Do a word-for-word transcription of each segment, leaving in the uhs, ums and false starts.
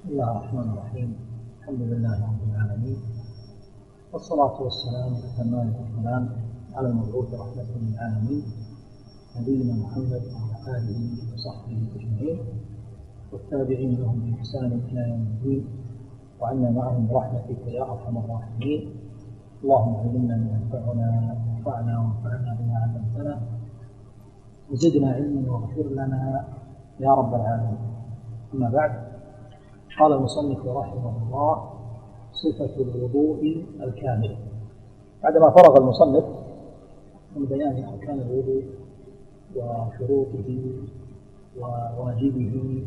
بسم الله الرحمن الرحيم. الحمد لله رب العالمين، والصلاة والسلام الأتمان الأكملان على المبعوث رحمة للعالمين نبينا محمد وعلى آله وصحبه أجمعين والتابعين لهم بإحسان إلى يوم الدين، وعنا معهم برحمتك يا أرحم الراحمين. اللهم علمنا ما ينفعنا وانفعنا وانفعنا بما علمتنا وزدنا علما واغفر لنا يا رب العالمين. أما بعد، قال المصنف رحمه الله: صفة الوضوء الكامل. بعدما فرغ المصنف من بيان أركان الوضوء وشروطه وواجبه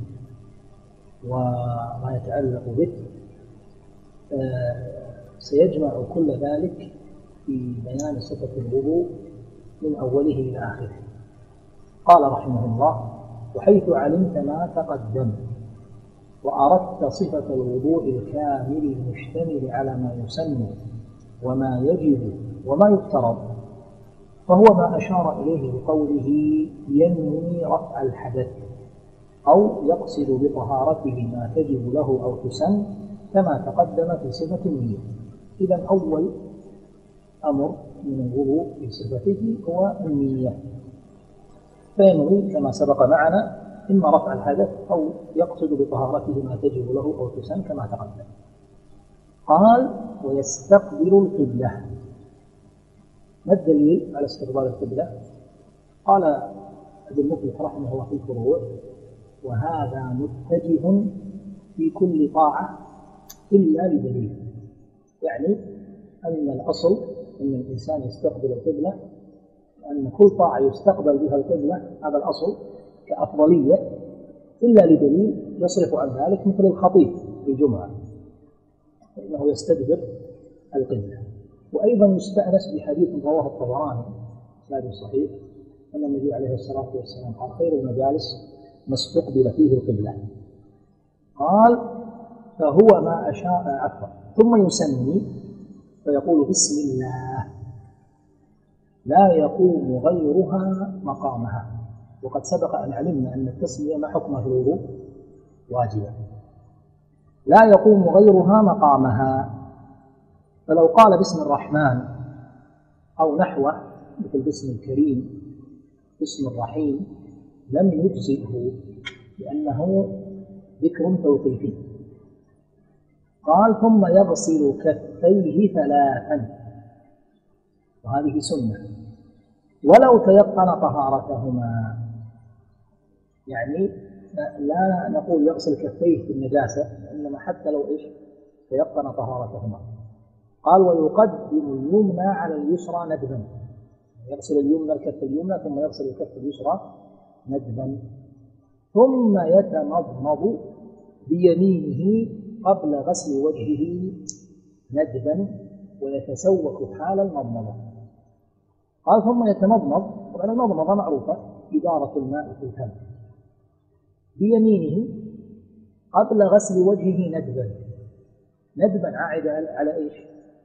وما يتعلق به، سيجمع كل ذلك في بيان صفة الوضوء من أوله إلى آخره. قال رحمه الله: وحيث علمت ما تقدم وأردت صفة الوضوء الكامل المشتمل على ما يسن وما يجب وما يفترض، فهو ما أشار إليه بقوله: ينوي رفع الحدث، أو يقصد بطهارته ما تجب له أو تسن، كما تقدم في صفة النية. إذن أول أمر من الوضوء في صفته هو النية، فينوي كما سبق معنا إما رفع الحدث أو يقصد بطهارته ما تجب له أو تسن كما تقدم. قال: ويستقبل القبلة. ما الدليل على استقبال القبلة؟ قال ابن مفلح رحمه الله في الفروع: وهذا متجه في كل طاعة إلا لدليل. يعني أن الأصل أن الإنسان يستقبل القبلة، أن كل طاعة يستقبل بها القبلة، هذا الأصل كأفضلية، إلا لدليل يصرف عن ذلك، مثل الخطيب في الجمعة فإنه يستدبر القبلة. وأيضا يستأنس بحديث رواه الطبراني هذا صحيح أن النبي عليه الصلاة والسلام قال: خير المجالس ما استقبل فيه القبلة. قال: فهو ما أشاء عفوا ثم يسمي فيقول: بسم الله، لا يقوم غيرها مقامها. وقد سبق أن علمنا أن التسمية ما حكمها في الوضوء؟ واجبة. لا يقوم غيرها مقامها. فلو قال بسم الرحمن أو نحوه مثل بسم الكريم، بسم الرحيم، لم يجزئه لأنه ذكر توقيفي. قال: ثم يغسل كفيه ثلاثا، وهذه سنة، ولو تيقن طهارتهما. يعني لا نقول يغسل كفيه في النجاسة، إنما حتى لو إيش تيقن طهارتهما. قال: ويقدم اليمنى على اليسرى ندبا، يغسل اليمنى الكف اليمنى ثم يغسل الكف اليسرى ندبا، ثم يتمضمض بيمينه قبل غسل وجهه ندبا، ويتسوق حال المضمضة. قال: ثم يتمضمض. طبعا المضمضة معروفة، إدارة الماء في الفم، بيمينه قبل غسل وجهه ندبا. ندبا عائد على إيش؟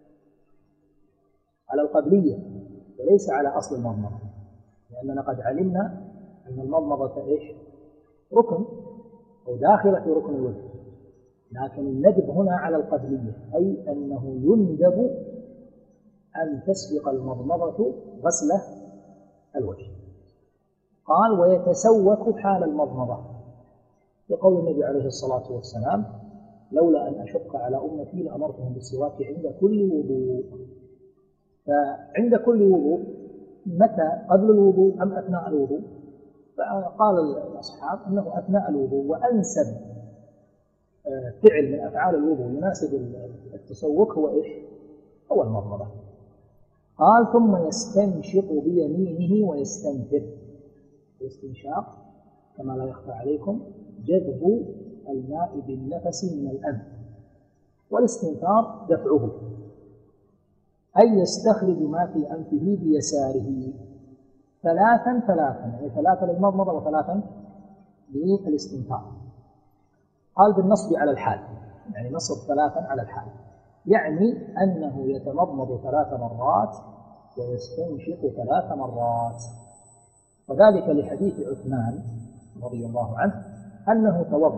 على القبلية وليس على أصل المضمضة، لأننا قد علمنا أن المضمضة إيش؟ ركن أو داخلة في ركن الوجه، لكن الندب هنا على القبلية، أي أنه يندب أن تسبق المضمضة غسل الوجه. قال: ويتسوك حال المضمضة، يقول النبي عليه الصلاة والسلام: لولا أن أشق على أمتي لأمرتهم بالسواك عند كل وضوء. فعند كل وضوء متى؟ قبل الوضوء أم أثناء الوضوء؟ فقال الأصحاب أنه أثناء الوضوء، وأنسب فعل من أفعال الوضوء يناسب التسوك هو إيش؟ هو المضمضة. قال: ثم يستنشق بيمينه ويستنثر. الاستنشاق كما لا يخفى عليكم جذب الماء بالنفس من الأنف، والاستنثار دفعه، أي يستخرج ما في أنفه بيساره ثلاثا ثلاثا، يعني ثلاثا للمضمضة وثلاثا للاستنثار. قال: بالنصب على الحال، يعني نصب ثلاثا على الحال، يعني أنه يتمضمض ثلاث مرات ويستنشق ثلاث مرات. وذلك لحديث عثمان رضي الله عنه أنه توضأ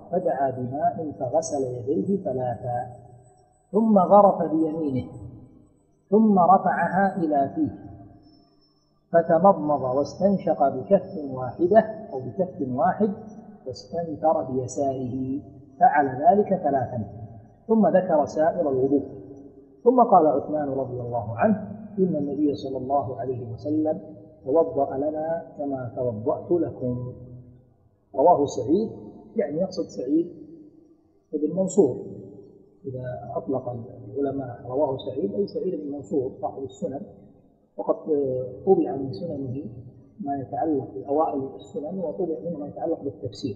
فدعا بماء فغسل يديه ثلاثا ثم غرف بيمينه ثم رفعها إلى فيه فتمضمض واستنشق بكف واحدة أو بكف واحد واستنثر بيساره، فعل ذلك ثلاثا ثم ذكر سائر الوضوء. ثم قال عثمان رضي الله عنه: إن النبي صلى الله عليه وسلم توضأ لنا كما توضأت لكم. رواه سعيد، يعني يقصد سعيد بن منصور، إذا أطلق العلماء رواه سعيد أي سعيد بن منصور صاحب السنن، وقد طبع من سننه ما يتعلق بأوائل السنن وطبع منه ما يتعلق بالتفسير،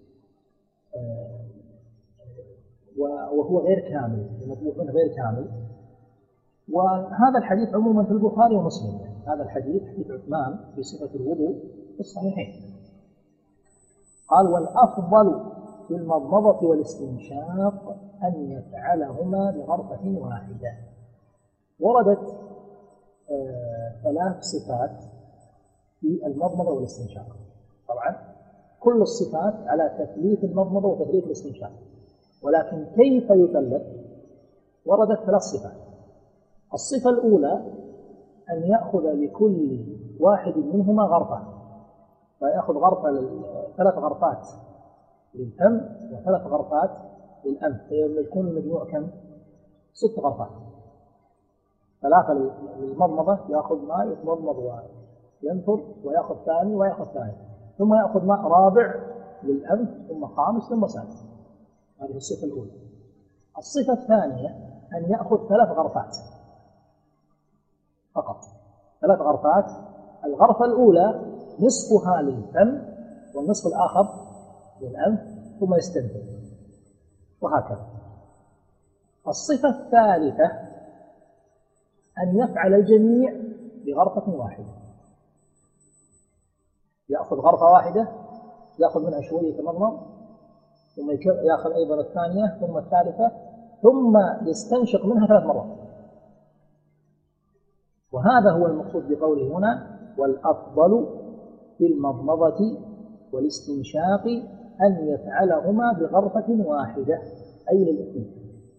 وهو غير كامل، المطبوع غير كامل. وهذا الحديث عموما في البخاري ومسلم، يعني هذا الحديث حديث عثمان في صفة الوضوء في الصحيحين. قال: والأفضل في المضمضة والاستنشاق أن يفعلهما بغرفة واحدة. وردت آه ثلاث صفات في المضمضة والاستنشاق، طبعا كل الصفات على تثليث المضمضة وتثليث الاستنشاق، ولكن كيف يثلث؟ وردت ثلاث صفات. الصفة الأولى أن يأخذ لكل واحد منهما غرفة، فيأخذ غرفة ثلاث غرفات للفم وثلاث غرفات للأنف، فيكون المجموع كم؟ ست غرفات. ثلاثة للمضمضة، يأخذ ماء يتمضمض وينفض ويأخذ ثاني ويأخذ ثالث، ثم يأخذ ماء رابع للأنف، ثم خامس ثم سادس. هذه الصفة الأولى. الصفة الثانية أن يأخذ ثلاث غرفات فقط، ثلاث غرفات. الغرفة الأولى نصفها للفم والنصف الآخر للأنف، ثم يستنفذ، وهكذا. الصفة الثالثة أن يفعل الجميع بغرفة واحدة، يأخذ غرفة واحدة يأخذ منها شوية يتمضمض، ثم يأخذ أيضا الثانية ثم الثالثة، ثم يستنشق منها ثلاث مرات. وهذا هو المقصود بقوله هنا: والأفضل في المضمضة والاستنشاق أن يفعلهما بغرفة واحدة، أي للاثنين،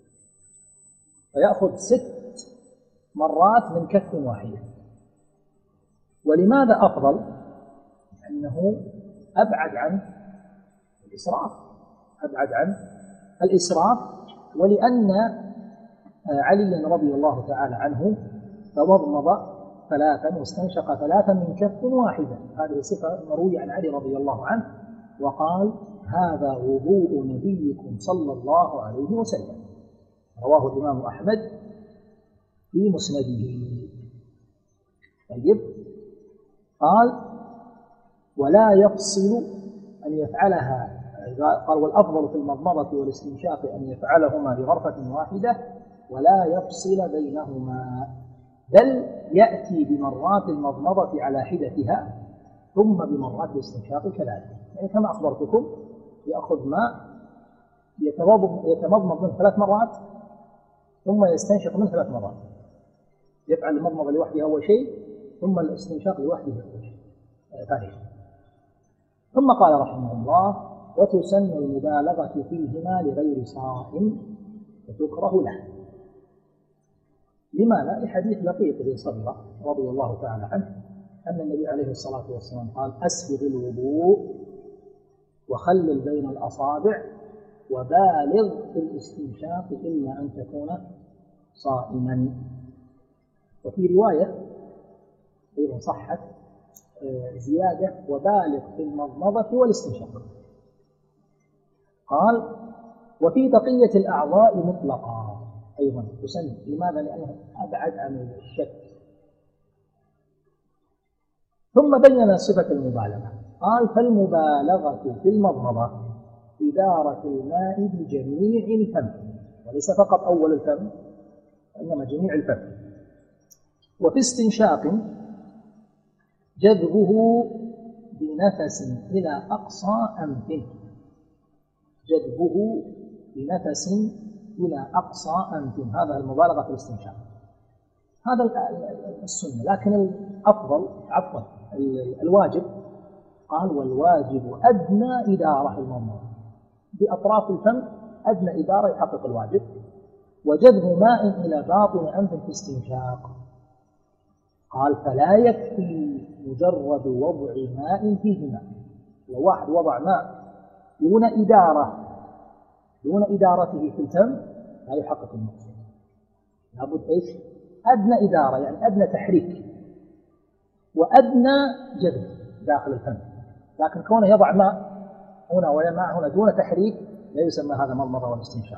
فيأخذ ست مرات من كف واحدة. ولماذا أفضل؟ لأنه أبعد عن الإسراف، أبعد عن الإسراف ولأن علي رضي الله تعالى عنه تمضمض ثلاثا واستنشق ثلاثا من كف واحدة، هذه صفة مروية عن علي رضي الله عنه، وقال: هذا وضوء نبيكم صلى الله عليه وسلم. رواه الإمام أحمد في مسنده. طيب، قال: ولا يفصل أن يفعلها، قال: والأفضل في المضمضة والاستنشاق أن يفعلهما بغرفة واحدة ولا يفصل بينهما، بل يأتي بمرات المضمضة على حدتها ثم بمرات الاستنشاق كذلك. يعني كما أخبرتكم، يأخذ ماء يتمضمض من ثلاث مرات ثم يستنشق من ثلاث مرات، يفعل المضمضة لوحده أول شيء ثم الاستنشاق لوحده ثاني شيء. ثم قال رحمه الله: وتسن المبالغة فيهما لغير صائم وتكره له. لماذا؟ لحديث لقيط بن صبرة رضي الله تعالى عنه أن النبي عليه الصلاة والسلام قال: أسبغ الوضوء وخلل بين الأصابع وبالغ في الاستنشاق إلا أن تكون صائما. وفي رواية أيضا صحت زيادة: وبالغ في المضمضة والاستنشاق. قال: وفي بقية الأعضاء مطلقا أيضا تسن. لماذا؟ لأنه أبعد عن الشك. ثم بين صفة المبالغة، قال: فالمبالغة في المضمضة إدارة الماء بجميع الفم، وليس فقط أول الفم إنما جميع الفم. وفي استنشاق جذبه بنفس إلى أقصى أنف، جذبه بنفس إلى أقصى أنف، هذا المبالغة في الاستنشاق، هذا السنة. لكن الأفضل عفوا الواجب، قال: والواجب أدنى إدارة المضمضة، بأطراف الفم أدنى إدارة يحقق الواجب، وجذب ماء إلى باطن أنف في استنشاق. قال فلا يكفي مجرد وضع ماء فيهما. لو واحد وضع ماء دون إدارة دون إدارته في الفم لا يحقق المقصود، لابد إيش؟ أدنى إدارة، يعني أدنى تحريك وأدنى جذب داخل الفم. لكن كونه يضع ماء هنا ولا ماء هنا دون تحريك لا يسمى هذا مضمضة ولا استنشاق.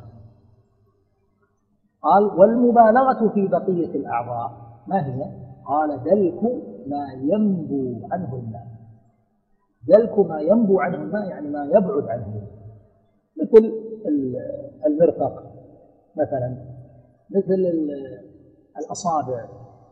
قال والمبالغة في بقية الأعضاء ما هي؟ قال دلك ما ينبو عنه الماء. دلك ما ينبو عنه الماء يعني ما يبعد عنه الماء، مثل المرفق مثلا، مثل الأصابع،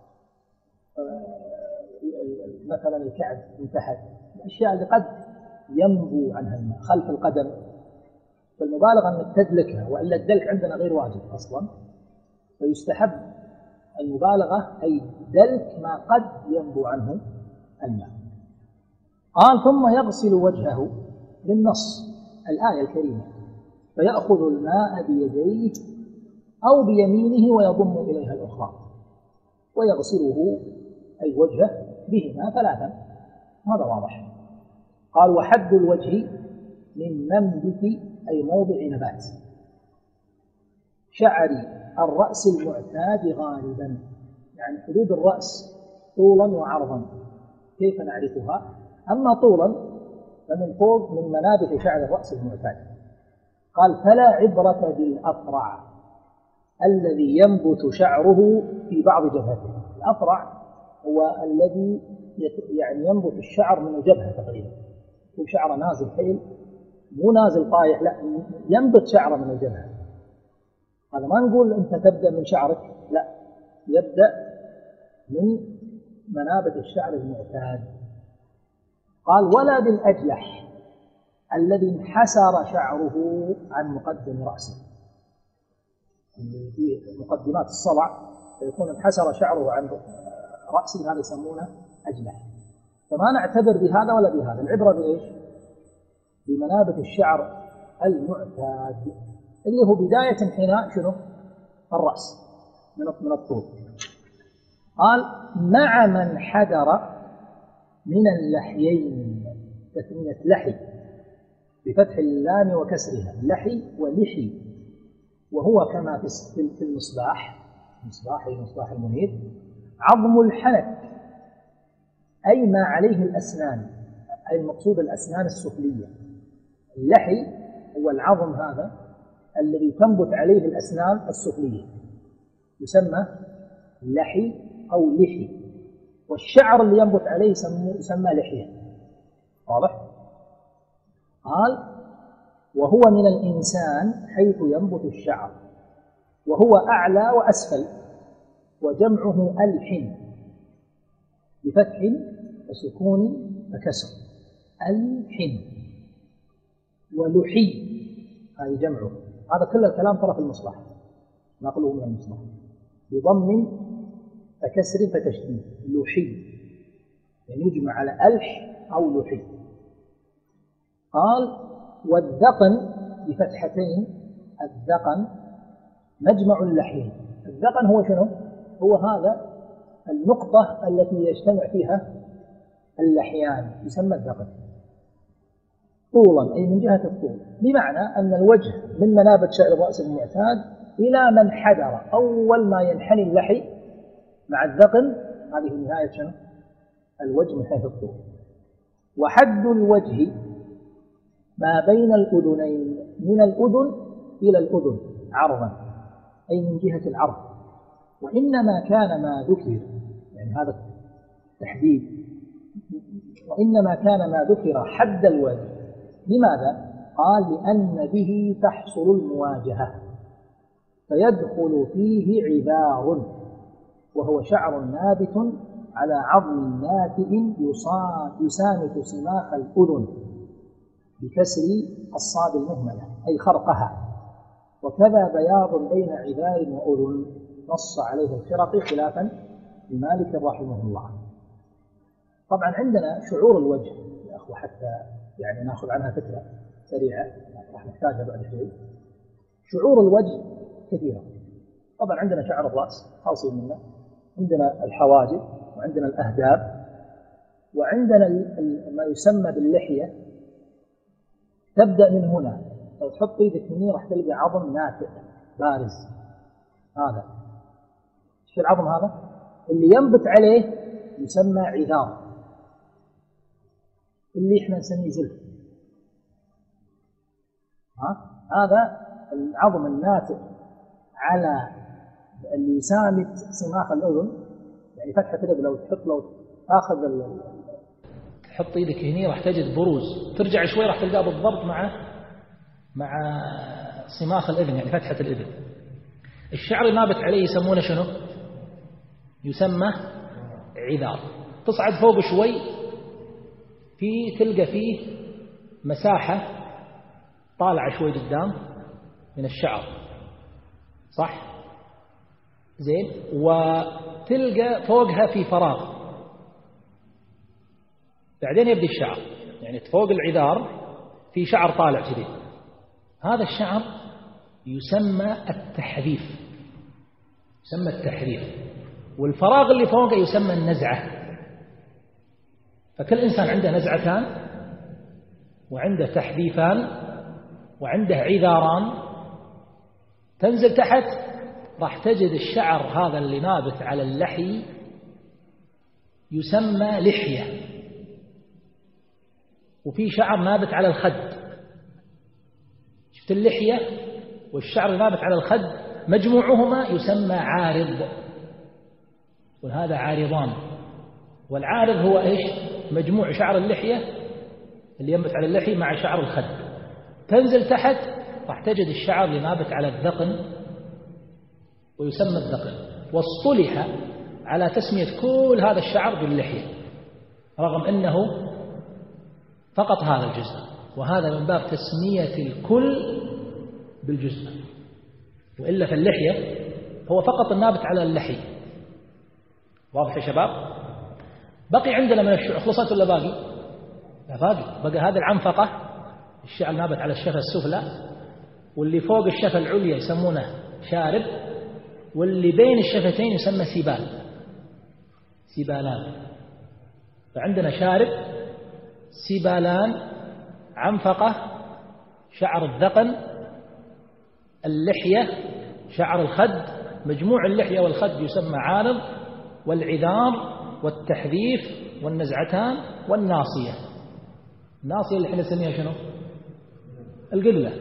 مثلا الكعب من تحت، الأشياء اللي قد ينبو عنها الماء، خلف القدم. فالمبالغة أنك تدلكها، وإلا الدلك عندنا غير واجب أصلا، فيستحب المبالغة أي دلك ما قد ينبو عنه الماء. قال ثم يغسل وجهه للنص الآية الكريمة، فيأخذ الماء بيديه أو بيمينه ويضم إليها الأخرى ويغسله أي وجهه بهما ثلاثا. هذا واضح. قال وحد الوجه من منبت أي موضع نبات شعر الرأس المعتاد غالبا، يعني حدود الرأس طولا وعرضا كيف نعرفها؟ أما طولا فمن فوق من منابت شعر الرأس المعتاد. قال فلا عبرة بالأفرع الذي ينبت شعره في بعض جبهته. الأفرع هو الذي يعني ينبت الشعر من الجبهة تقريبا، يكون شعره نازل حيل، مو نازل طايح، لا ينبت شعره من الجبهة. هذا ما نقول أنت تبدأ من شعرك، لا، يبدأ من منابت الشعر المعتاد. قال ولا بالأجلح الذي انحسر شعره عن مقدم رأسه، في مقدمات الصلع فيكون انحسر شعره عن رأسه، هذا يسمونه أجلح. فما نعتبر بهذا ولا بهذا، العبرة بإيش؟ بمنابت الشعر المعتاد اللي هو بداية انحناء شنو؟ الرأس من الطول. قال مع من حدر من اللحيين، تسمية لحي بفتح اللام وكسرها، لحي ولحي، وهو كما في المصباح، مصباح المصباح المنير، عظم الحنك أي ما عليه الأسنان، أي المقصود الأسنان السفلية. اللحي هو العظم هذا الذي تنبت عليه الأسنان السفلية، يسمى لحي أو لحي، والشعر اللي ينبت عليه يسمى لحية. واضح؟ قال وهو من الإنسان حيث ينبت الشعر، وهو أعلى وأسفل، وجمعه ألحن بفتح وسكون وكسر، ألحن ولحي هذه جمعه. هذا كل الكلام ترى في المصباح، نقله من المصباح بضم فكسر فتشديد، لحي يعني يجمع على ألح أو لحي. قال والذقن بفتحتين، الذقن مجمع اللحين. الذقن هو شنو؟ هو هذا النقطة التي يجتمع فيها اللحيان، يسمى الذقن طولا أي من جهة الطول، بمعنى أن الوجه من منابت شعر الرأس المعتاد إلى من حدر، أول ما ينحني اللحي مع الذقن هذه نهاية شنو؟ الوجه من حيث الطول. وحد الوجه ما بين الأذنين، من الأذن إلى الأذن عرضا أي من جهة العرض. وإنما كان ما ذكر، يعني هذا التحديد، وإنما كان ما ذكر حد الوجه. لماذا؟ قال لأن به تحصل المواجهة، فيدخل فيه عبار وهو شعر نابت على عظم ناتئ يسامت سماخ الأذن بكسر الصاد المهملة أي خرقها، وكذا بياض بين عبار وأذن، نص عليه الخرقي خلافا لمالك رحمه الله. طبعا عندنا شعور الوجه يا أخوة حتى يعني نأخذ عنها فكرة، سريعة راح نحتاجها بعد شوي. شعور الوجه كثيرة. طبعا عندنا شعر الرأس خاصين منه، عندنا الحواجب، وعندنا الأهداب، وعندنا ما يسمى باللحية. تبدأ من هنا، لو تحط ايدك هنا راح تلقى عظم ناتئ بارز. هذا ايش العظم هذا؟ اللي ينبت عليه يسمى عذار، اللي احنا نسميه زلف. ها؟ هذا العظم الناتئ على اللي يساند سماخ الأذن، يعني فتحة الأذن. لو تحط لو تاخذ تحط ايدك هنا راح تجد بروز، ترجع شوي راح تلقاه بالضبط مع مع سماخ الأذن، يعني فتحة الأذن. الشعر النابت عليه يسمونه شنو؟ يسمى عذار. تصعد فوق شوي في تلقى فيه مساحة طالعة شوي قدام من الشعر، صح؟ زين. وتلقى فوقها في فراغ، بعدين يبدي الشعر، يعني فوق العذار في شعر طالع كذي. هذا الشعر يسمى التحذيف، يسمى التحذيف. والفراغ اللي فوقه يسمى النزعة. فكل إنسان عنده نزعتان، وعنده تحذيفان، وعنده عذاران. تنزل تحت راح تجد الشعر هذا اللي نابت على اللحي يسمى لحية، وفي شعر نابت على الخد. شفت اللحية والشعر نابت على الخد مجموعهما يسمى عارض، وهذا عارضان. والعارض هو إيش؟ مجموع شعر اللحية اللي ينبت على اللحية مع شعر الخد. تنزل تحت راح تجد الشعر اللي نابت على الذقن ويسمى الذقن. واصطلح على تسمية كل هذا الشعر باللحية، رغم أنه فقط هذا الجزء، وهذا من باب تسمية الكل بالجزء. وإلا في اللحية هو فقط النابت على اللحي. واضح يا شباب؟ بقي عندنا من الشعر خلصت ولا باقي؟ لا باقي. بقى هذا العنفقة، الشعر نابت على الشفة السفلى، واللي فوق الشفة العليا يسمونه شارب، واللي بين الشفتين يسمى سيبال، سيبالان. فعندنا شارب، سيبالان، عنفقة، شعر الذقن، اللحية، شعر الخد. مجموع اللحية والخد يسمى عارض، والعذار، والتحذيف، والنزعتان، والناصية. الناصية اللي احنا نسميها شنو؟ القبلة.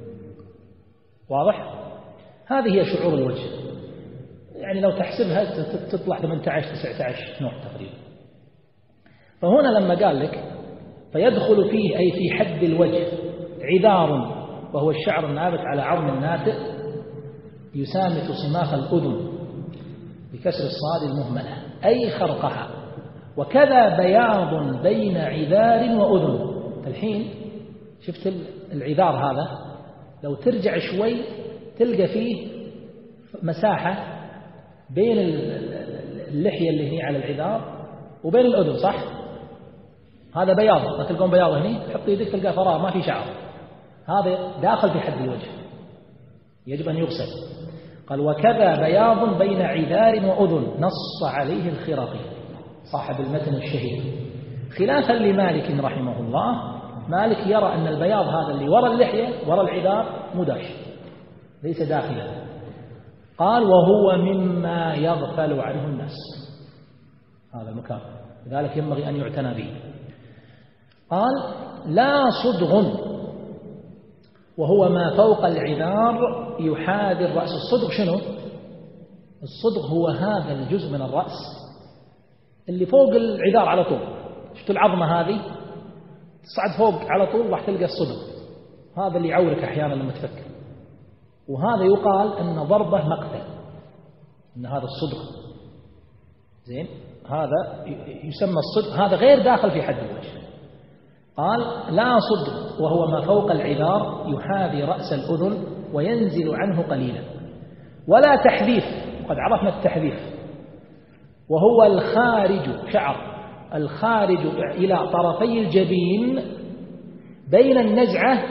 واضح؟ هذه هي شعور الوجه. يعني لو تحسبها تطلع ثمانية عشر تسعة عشر نوع تقريبا. فهنا لما قال لك فيدخل فيه أي في حد الوجه عذار، وهو الشعر النابت على عظم الناتئ يسامت صماخ الأذن بكسر الصاد المهملة، أي خرقها. وكذا بياض بين عذار وأذن. الحين شفت العذار هذا، لو ترجع شوي تلقى فيه مساحة بين اللحية اللي هي على العذار وبين الأذن، صح؟ هذا بياض، ما تلقون بياض هنا، تحط يدك تلقى فراغ ما في شعر. هذا داخل في حد الوجه، يجب أن يغسل. قال وكذا بياض بين عذار وأذن، نص عليه الخرقي صاحب المتن الشهير، خلافا لمالك رحمه الله. مالك يرى أن البياض هذا اللي وراء اللحية وراء العذار مداش، ليس داخلا. قال وهو مما يغفل عنه الناس، هذا المكان، لذلك ينبغي أن يعتنى به. قال لا صدغ، وهو ما فوق العذار يحاذي الرأس. الصدغ شنو؟ الصدغ هو هذا الجزء من الرأس اللي فوق العذار على طول. شفتوا العظمة هذه تصعد فوق على طول راح تلقى الصدغ، هذا اللي يعورك أحيانا لما تفكر. وهذا يقال أن ضربه مقتل، أن هذا الصدغ. زين، هذا يسمى الصدغ، هذا غير داخل في حد الوجه. قال لا صدغ، وهو ما فوق العذار يحاذي رأس الأذن وينزل عنه قليلا. ولا تحذيف، وقد عرفنا التحذيف، وهو الخارج، شعر الخارج إلى طرفي الجبين بين النزعة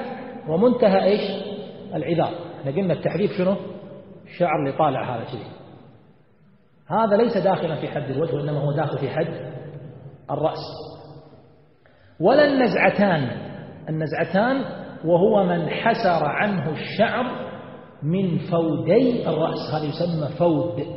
ومنتهى إيش العذار. احنا قلنا التحذيف شنو؟ الشعر اللي طالع هذا كذي، هذا ليس داخلا في حد الوجه، وإنما هو داخل في حد الرأس. ولا النزعتان، النزعتان وهو من حسر عنه الشعر من فودي الرأس، هذا يسمى فود،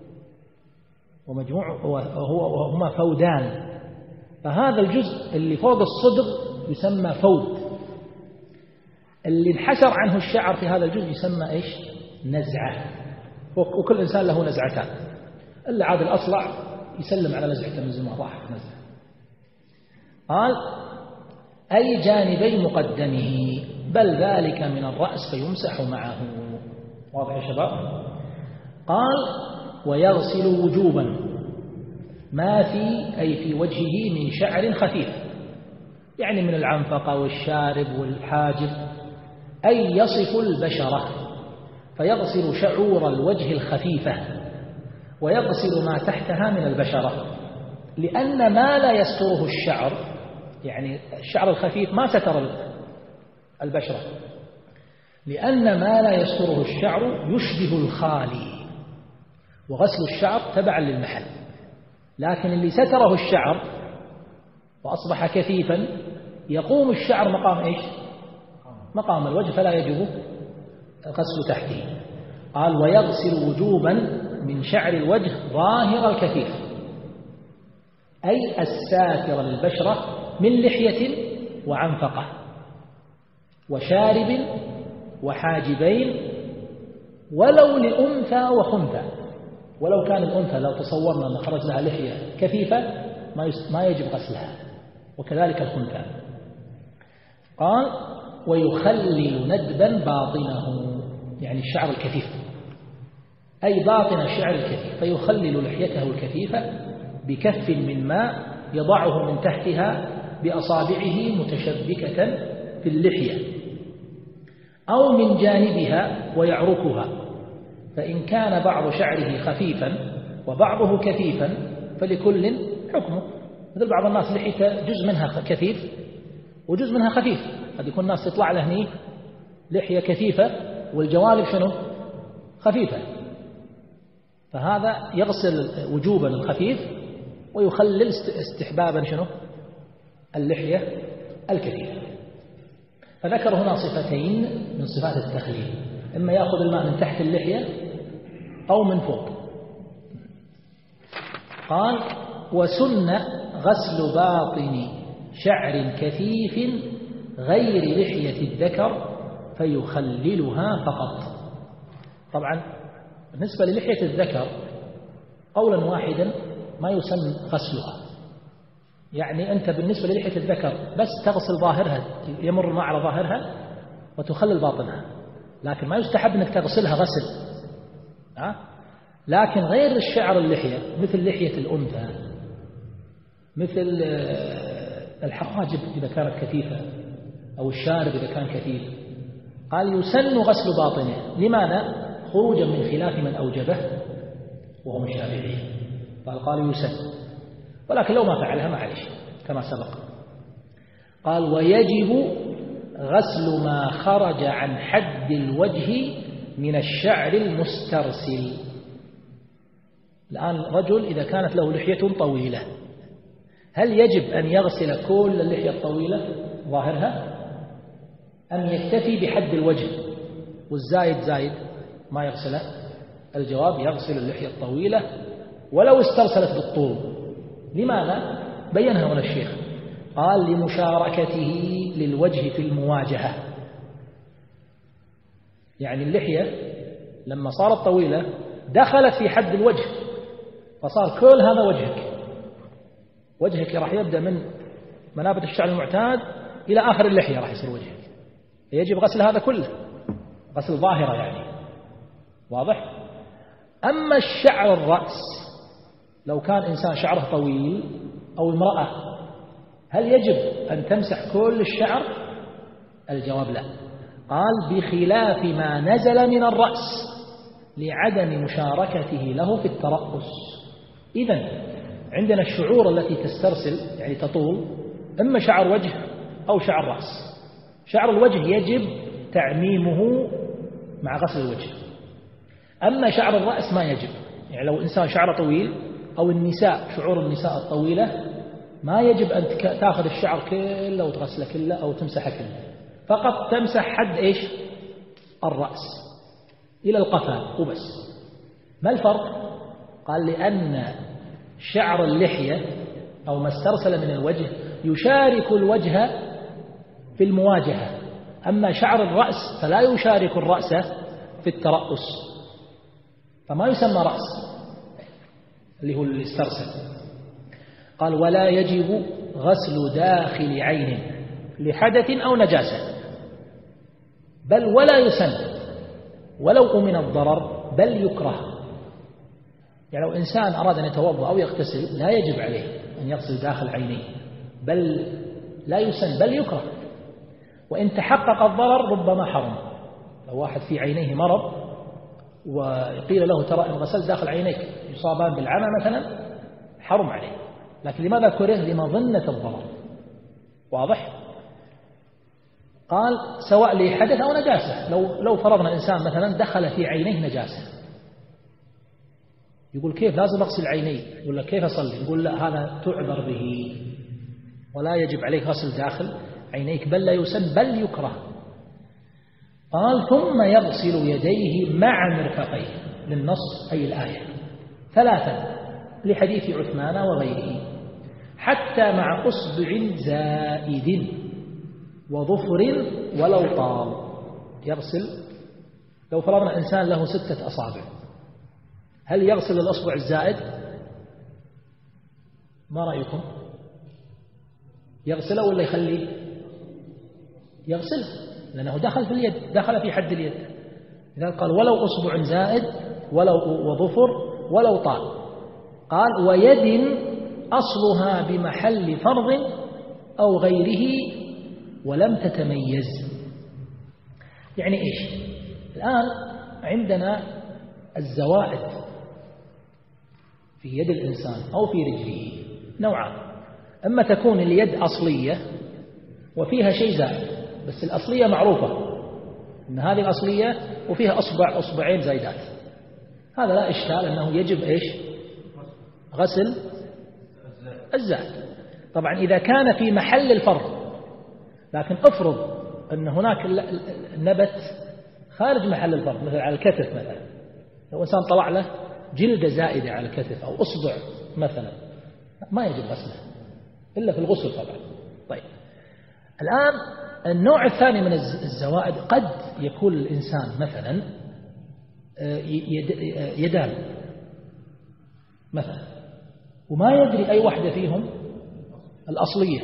ومجموع وهو وهما فودان. فهذا الجزء اللي فوق الصدر يسمى فود، اللي انحسر عنه الشعر في هذا الجزء يسمى إيش؟ نزعة. وكل إنسان له نزعتان، اللي عاد الأصلع يسلم على نزعته من زمان راحت نزعة. قال أي جانبي مقدمه، بل ذلك من الرأس فيمسح معه. واضح يا شباب؟ قال ويغسل وجوبا ما في أي في وجهه من شعر خفيف، يعني من العنفقة والشارب والحاجب، أي يصف البشرة، فيغسل شعور الوجه الخفيفة ويغسل ما تحتها من البشرة، لأن ما لا يستره الشعر، يعني الشعر الخفيف ما ستر البشرة، لأن ما لا يستره الشعر يشبه الخالي، وغسل الشعر تبعا للمحل. لكن اللي ستره الشعر وأصبح كثيفا يقوم الشعر مقام إيش؟ مقام الوجه، فلا يجب غسل تحته. قال ويغسل وجوبا من شعر الوجه ظاهر الكثيف، أي الساتر للبشرة من لحية وعنفقة وشارب وحاجبين، ولو لأنثى وخنثى. ولو كان الأنثى لو تصورنا أن خرج لها لحية كثيفة ما يجب غسلها، وكذلك الخنثى. قال ويخلل ندبا باطنه، يعني الشعر الكثيف، أي باطن الشعر الكثيف، فيخلل لحيته الكثيفة بكف من ماء يضعه من تحتها بأصابعه متشبكة في اللحية أو من جانبها ويعركها، فإن كان بعض شعره خفيفا وبعضه كثيفا فلكل حكمه. مثل بعض الناس لحيته جزء منها كثيف وجزء منها خفيف، قد يكون الناس تطلع له هني لحية كثيفة والجوانب شنو؟ خفيفة، فهذا يغسل وجوبا الخفيف ويخلل استحبابا شنو؟ اللحية الكثيفة. فذكر هنا صفتين من صفات التخليل، إما يأخذ الماء من تحت اللحية أو من فوق. قال وسن غسل باطن شعر كثيف غير لحية الذكر فيخللها فقط. طبعا بالنسبة للحية الذكر قولا واحدا ما يسن غسلها، يعني أنت بالنسبة للحية الذكر بس تغسل ظاهرها، يمر الماء على ظاهرها وتخلل باطنها، لكن ما يستحب أنك تغسلها غسل. أه؟ لكن غير الشعر اللحية مثل لحية الأنثى، مثل الحواجب إذا كانت كثيفة أو الشارب إذا كان كثيف، قال يسن غسل باطنه. لماذا؟ خروجا من خلاف من أوجبه وهم الشافعية، قال قال يسن، ولكن لو ما فعلها معلش كما سبق. قال ويجب غسل ما خرج عن حد الوجه من الشعر المسترسل. الآن رجل إذا كانت له لحية طويلة، هل يجب أن يغسل كل اللحية الطويلة ظاهرها أم يكتفي بحد الوجه والزايد زايد ما يغسله؟ الجواب يغسل اللحية الطويلة ولو استرسلت بالطول. لماذا؟ بينها هنا الشيخ، قال لمشاركته للوجه في المواجهة، يعني اللحية لما صارت طويلة دخلت في حد الوجه، فصار كل هذا وجهك، وجهك راح يبدأ من منابت الشعر المعتاد إلى آخر اللحية راح يصير وجهك، يجب غسل هذا كله، غسل ظاهرة يعني. واضح؟ أما الشعر الرأس لو كان إنسان شعره طويل أو امرأة، هل يجب أن تمسح كل الشعر؟ الجواب لا. قال بخلاف ما نزل من الرأس لعدم مشاركته له في الترأس. إذن عندنا الشعور التي تسترسل يعني تطول، إما شعر وجه أو شعر رأس، شعر الوجه يجب تعميمه مع غسل الوجه. أما شعر الرأس ما يجب، يعني لو إنسان شعره طويل أو النساء شعور النساء الطويلة ما يجب أن تأخذ الشعر كله وتغسله كله أو تمسحه كله، فقط تمسح حد إيش الرأس إلى القفا وبس. ما الفرق؟ قال لأن شعر اللحية أو ما استرسل من الوجه يشارك الوجه في المواجهة، أما شعر الرأس فلا يشارك الرأس في الترأس، فما يسمى رأس اللي هو الاسترسل. قال ولا يجب غسل داخل عين لحدث أو نجاسة، بل ولا يسن ولو أمن الضرر، بل يكره. يعني لو إنسان أراد أن يتوضأ أو يغتسل لا يجب عليه أن يغسل داخل عينيه، بل لا يسن بل يكره. وإن تحقق الضرر ربما حرم. لو واحد في عينيه مرض وقيل له ترى إن غسلت داخل عينيك يصابان بالعمى مثلا حرم عليه، لكن لماذا كره؟ لمظنة الضرر. واضح؟ قال سواء لحدث أو نجاسة. لو لو فرضنا إنسان مثلا دخل في عينيه نجاسة، يقول كيف لازم أغسل عيني؟ يقول لك كيف أصلي؟ يقول لا، هذا تعذر به ولا يجب عليك غسل داخل عينيك، بل لا يسن بل يكره. قال ثم يغسل يديه مع مرفقيه للنص أي الآية ثلاثا لحديث عثمان وغيره، حتى مع أصبع زائد وظفر ولو طال. يغسل لو فرضنا إنسان له ستة أصابع، هل يغسل الأصبع الزائد؟ ما رأيكم؟ يغسله ولا يخليه؟ يغسله، لأنه دخل في اليد، دخل في حد اليد. إذا قال ولو أصبع زائد ولو وظفر ولو طال. قال ويد أصلها بمحل فرض أو غيره ولم تتميز. يعني إيش؟ الآن عندنا الزوائد في يد الإنسان أو في رجله نوعان، أما تكون اليد أصلية وفيها شيء زائد، بس الأصلية معروفة أن هذه الأصلية وفيها أصبع أصبعين زايدات، هذا لا إشكال أنه يجب إيش؟ غسل الزائد. طبعا إذا كان في محل الفرض، لكن أفرض أن هناك نبت خارج محل الفرض، مثل على الكتف مثلا، لو إنسان طلع له جلدة زائدة على الكتف أو أصبع مثلا ما يجب غسله إلا في الغسل طبعا. طيب الآن النوع الثاني من الزوائد قد يكون الإنسان مثلا يدان مثلا وما يدري أي واحدة فيهم الأصلية،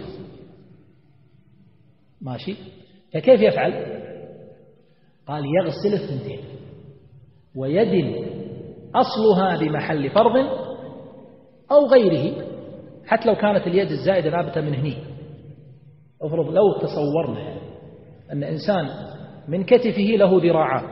ماشي، فكيف يفعل؟ قال يغسل الثنتين، ويد أصلها بمحل فرض أو غيره، حتى لو كانت اليد الزائدة نابتة من هني. افرض لو تصورنا يعني أن إنسان من كتفه له ذراعان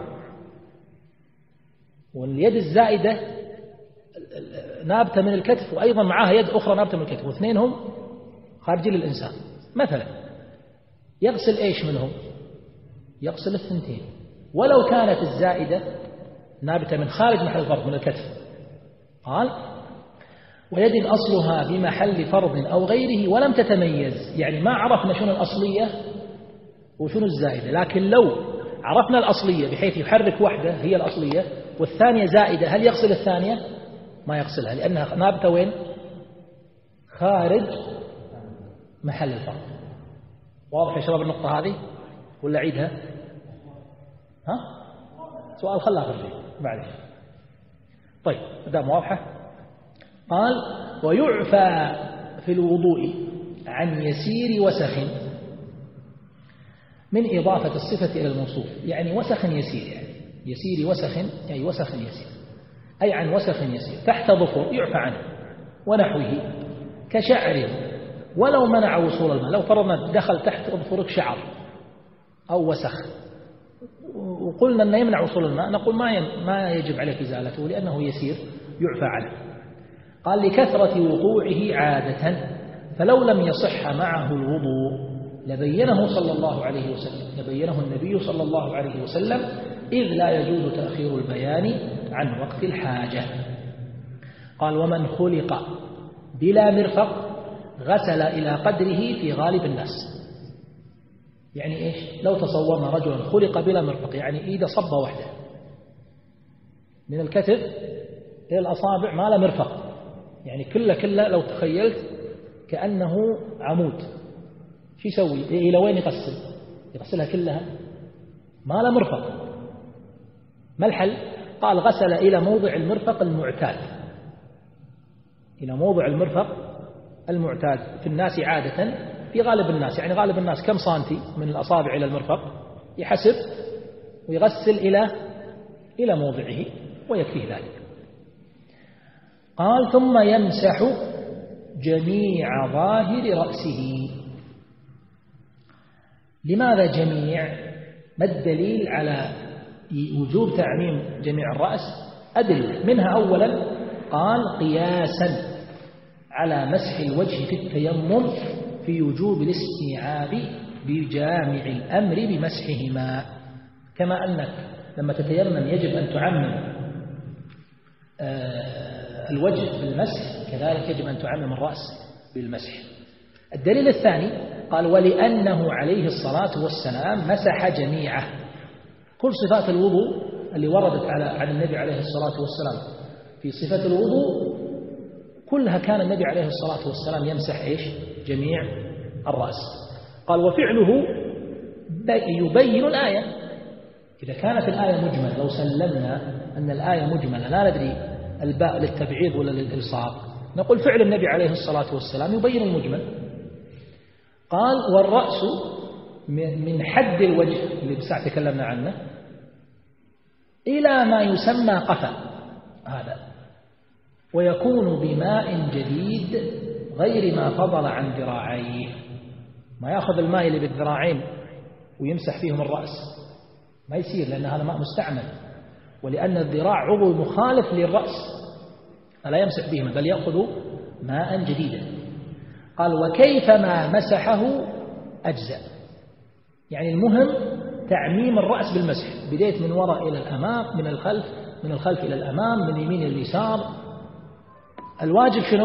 واليد الزائدة نابتة من الكتف وأيضا معها يد أخرى نابتة من الكتف، واثنين هم خارجين للإنسان مثلا، يغسل إيش منهم؟ يغسل الثنتين، ولو كانت الزائدة نابتة من خارج محل الفرض من الكتف. قال ويد أصلها بمحل فرض أو غيره ولم تتميز، يعني ما عرفنا شنو الأصلية وشنو الزائدة، لكن لو عرفنا الأصلية بحيث يحرك واحدة هي الأصلية والثانية زائدة، هل يغسل الثانية؟ ما يغسلها، لأنها نابتة وين؟ خارج محل الفرض. واضح يا شباب النقطة هذه ولا عيدها؟ ها؟ سؤال خلاه آخر شيء معلش. طيب دام واضحة. قال ويعفى في الوضوء عن يسير وسخ من إضافة الصفة إلى الموصوف، يعني وسخ يسير، يعني يسير وسخ أي وسخ يسير، أي عن وسخ يسير تحت ظفر يعفى عنه ونحوه كشعر ولو منع وصول الماء. لو فرضنا دخل تحت ظفرك شعر أو وسخ وقلنا أنه يمنع وصول الماء، نقول ما ما يجب عليك إزالته لأنه يسير يعفى عنه. قال لكثرة وقوعه عادة، فلو لم يصح معه الوضوء لبينه صلى الله عليه وسلم لبينه النبي صلى الله عليه وسلم إذ لا يجوز تأخير البيان عن وقت الحاجة. قال ومن خلق بلا مرفق غسل إلى قدره في غالب الناس. يعني إيش؟ لو تصورنا رجلا خلق بلا مرفق، يعني إيده صبة واحدة من الكتف إلى الأصابع ما له مرفق، يعني كله كله لو تخيلت كأنه عمود، شو يسوي؟ إلى وين يغسل؟ يغسلها كلها؟ ما له مرفق. ما الحل؟ قال غسل إلى موضع المرفق المعتاد، إلى موضع المرفق المعتاد في الناس عادة، في غالب الناس، يعني غالب الناس كم سنتي من الأصابع إلى المرفق، يحسب ويغسل إلى إلى موضعه ويكفيه ذلك. قال ثم يمسح جميع ظاهر رأسه. لماذا جميع؟ ما الدليل على وجوب تعميم جميع الرأس؟ أدلة، منها أولا قال قياسا على مسح الوجه في التيمم في وجوب الاستيعاب بجامع الأمر بمسحهما، كما أنك لما تتيمم يجب أن تعمم الوجه بالمسح، كذلك يجب أن تعمم الرأس بالمسح. الدليل الثاني قال ولأنه عليه الصلاة والسلام مسح جميعه. كل صفات الوضوء اللي وردت على عن النبي عليه الصلاة والسلام في صفة الوضوء كلها كان النبي عليه الصلاة والسلام يمسح إيش؟ جميع الرأس. قال وفعله يبين الآية. إذا كانت الآية مجملة، لو سلمنا أن الآية مجملة لا ندري الباء للتبعيض ولا للإلصاق، نقول فعل النبي عليه الصلاة والسلام يبين المجمل. قال والرأس من حد الوجه اللي بساعة تكلمنا عنه إلى ما يسمى قفا، هذا ويكون بماء جديد غير ما فضل عن ذراعيه. ما يأخذ الماء اللي بالذراعين ويمسح فيهم الرأس، ما يصير، لأن هذا ماء مستعمل، ولأن الذراع عضو مخالف للرأس فلا يمسح بهما، بل يأخذ ماء جديدا. قال وكيفما مسحه أجزاء، يعني المهم تعميم الرأس بالمسح، بداية من وراء إلى الأمام، من الخلف من الخلف إلى الأمام، من اليمين إلى اليسار. الواجب شنو؟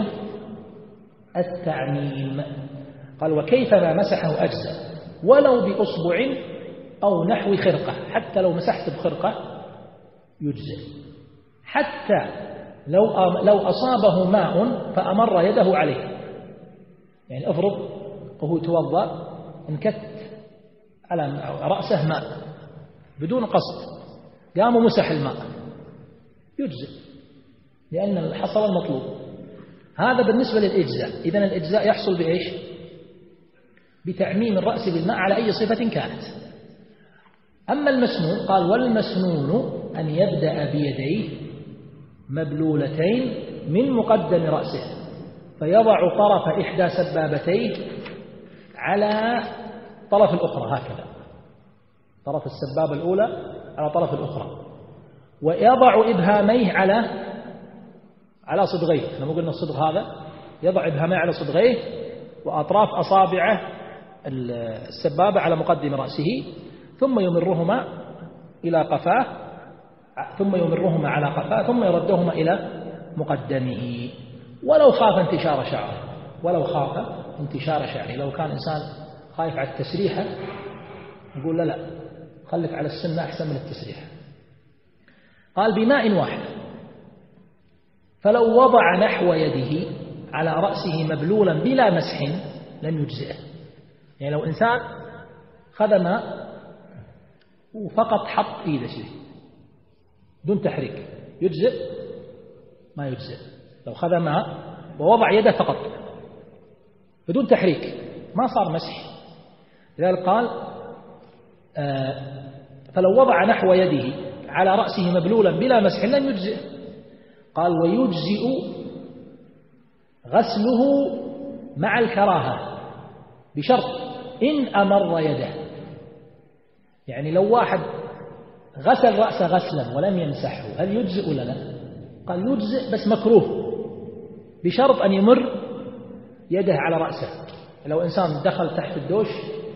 التعميم. قال وكيفما مسحه أجزاء ولو بأصبع أو نحو خرقة، حتى لو مسحت بخرقة يجزئ، حتى لو لو أصابه ماء فأمر يده عليه، يعني افرض وهو يتوضأ انكت على رأسه ماء بدون قصد، قام ومسح الماء يجزئ، لأن حصل المطلوب. هذا بالنسبة للإجزاء. إذن الإجزاء يحصل بإيش؟ بتعميم الرأس بالماء على أي صفة كانت. أما المسنون قال والمسنون أن يبدأ بيديه مبلولتين من مقدم رأسه فيضع طرف إحدى سبابتيه على طرف الأخرى، هكذا طرف السبابة الأولى على طرف الأخرى، ويضع إبهاميه على على صدغيه. لما قلنا الصدغ هذا يضع إبهاميه على صدغيه وأطراف أصابعه السبابة على مقدم رأسه، ثم يمرهما إلى قفاه، ثم يمرهما على قفاه، ثم يردهما إلى مقدمه. ولو خاف انتشار شعره، ولو خاف انتشار شعره، لو كان إنسان خايف على التسريحة نقول لا لا خليك على السنة أحسن من التسريحة. قال بماء واحد، فلو وضع نحو يده على رأسه مبلولا بلا مسح لم يجزئه. يعني لو إنسان خذ ماء وفقط حط إيده شيء دون تحريك يجزئ؟ ما يجزئ. لو خذ ماء ووضع يده فقط بدون تحريك ما صار مسح. لذلك قال آه فلو وضع نحو يده على رأسه مبلولا بلا مسح لم يجزئ. قال ويجزئ غسله مع الكراهة بشرط إن أمر يده. يعني لو واحد غسل رأسه غسلا ولم يمسحه هل يجزئ ولا لا؟ قال يجزئ بس مكروه بشرط أن يمر يده على رأسه. لو إنسان دخل تحت الدوش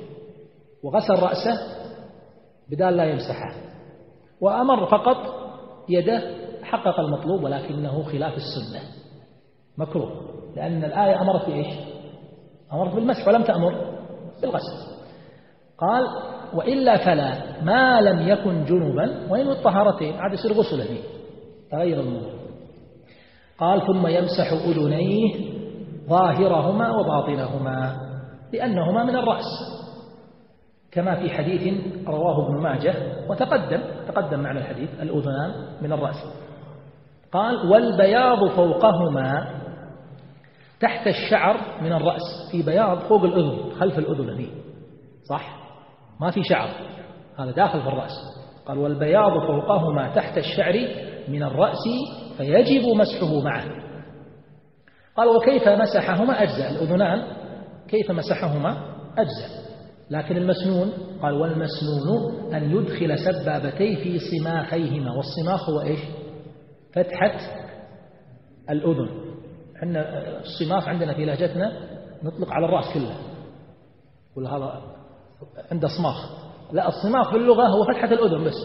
وغسل رأسه بدال لا يمسحه، وأمر فقط يده، حقق المطلوب، ولكنه خلاف السنة مكروه، لأن الآية أمرت بإيش؟ أمرت بالمسح ولم تأمر بالغسل. قال وإلا فلا ما لم يكن جنبا وإن الطهارتين، عاد يصير غسل فيه تغير الموضوع. قال ثم يمسح أذنيه ظاهرهما وباطنهما لأنهما من الرأس، كما في حديث رواه ابن ماجه وتقدم تقدم معنى الحديث الأذنان من الرأس. قال والبياض فوقهما تحت الشعر من الرأس، في بياض فوق الأذن خلف الأذن دي، صح؟ ما في شعر، هذا داخل في الرأس. قال والبياض فوقهما تحت الشعر من الرأس فيجب مسحه معه. قال وكيف مسحهما؟ أجزاء الأذنان كيف مسحهما؟ أجزاء، لكن المسنون قال والمسنون أن يدخل سبابتيه في صماخيهما، والصماخ هو إيش؟ فتحة الأذن. احنا الصماخ عندنا في لهجتنا نطلق على الرأس كله، كل هذا عنده صماخ، لا الصماخ في اللغة هو فتحة الأذن بس.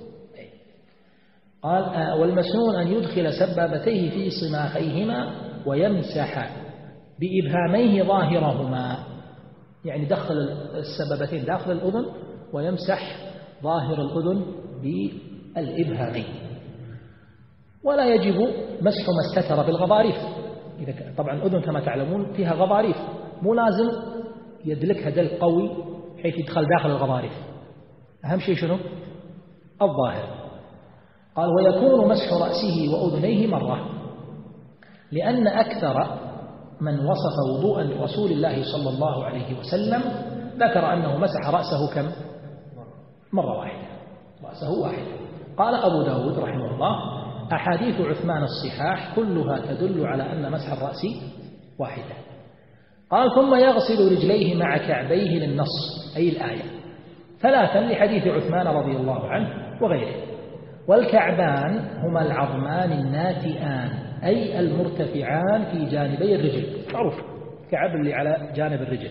قال والمسنون أن يدخل سبابتيه في صماخيهما ويمسح بإبهاميه ظاهرهما، يعني دخل السبابتين داخل الأذن ويمسح ظاهر الأذن بالإبهامين. ولا يجب مسح ما استتر بالغضاريف، إذا طبعا الأذن كما تعلمون فيها غضاريف، مو لازم يدلكها دلك قوي حيث يدخل داخل الغضاريف، أهم شيء شنو؟ الظاهر. قال ويكون مسح رأسه وأذنيه مرة، لأن أكثر من وصف وضوء رسول الله صلى الله عليه وسلم ذكر أنه مسح رأسه كم؟ مرة واحدة، رأسه واحدة. قال أبو داود رحمه الله أحاديث عثمان الصحاح كلها تدل على أن مسح الرأس واحدة. قال ثم يغسل رجليه مع كعبيه للنص أي الآية، ثلاثا لحديث عثمان رضي الله عنه وغيره. والكعبان هما العظمان الناتئان أي المرتفعان في جانبي الرجل، معروف كعب اللي على جانب الرجل،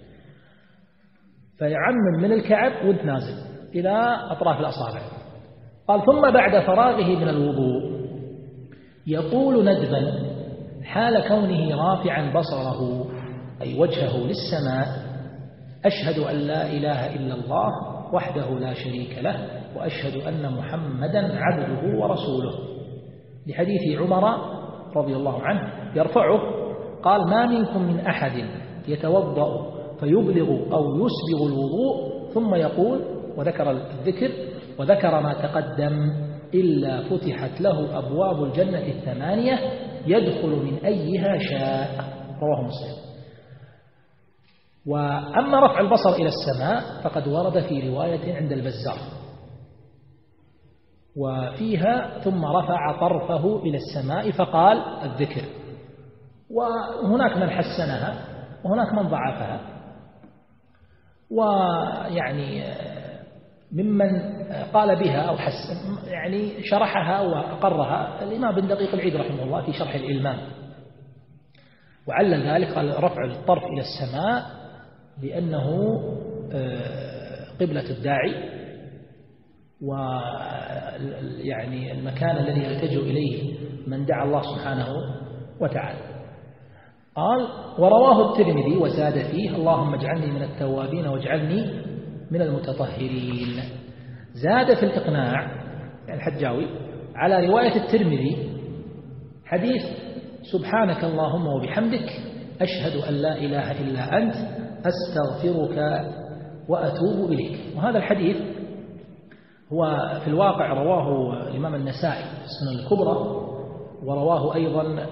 فيعمم من الكعب وانت نازل إلى أطراف الأصابع. قال ثم بعد فراغه من الوضوء يقول ندبا حال كونه رافعا بصره أي وجهه للسماء أشهد أن لا إله إلا الله وحده لا شريك له وأشهد أن محمدا عبده ورسوله، لحديث عمر رضي الله عنه يرفعه قال ما منكم من أحد يتوضأ فيبلغ أو يسبغ الوضوء ثم يقول، وذكر الذكر وذكر ما تقدم إلا فتحت له أبواب الجنة الثمانية يدخل من أيها شاء، رواه مسلم. وأما رفع البصر إلى السماء فقد ورد في رواية عند البزار وفيها ثم رفع طرفه إلى السماء فقال الذكر، وهناك من حسنها وهناك من ضعفها، ويعني ممن قال بها أو حسن يعني شرحها وأقرها الإمام بن دقيق العيد رحمه الله في شرح الإلمام، وعلل ذلك قال رفع الطرف إلى السماء لأنه قبلة الداعي ويعني المكان الذي يلتجئ إليه من دعا الله سبحانه وتعالى. قال ورواه الترمذي وزاد فيه اللهم اجعلني من التوابين واجعلني من المتطهرين. زاد في الإقناع يعني الحجاوي على رواية الترمذي حديث سبحانك اللهم وبحمدك أشهد أن لا إله إلا أنت أستغفرك وأتوب إليك. وهذا الحديث هو في الواقع رواه الإمام النسائي في السنن الكبرى، ورواه أيضا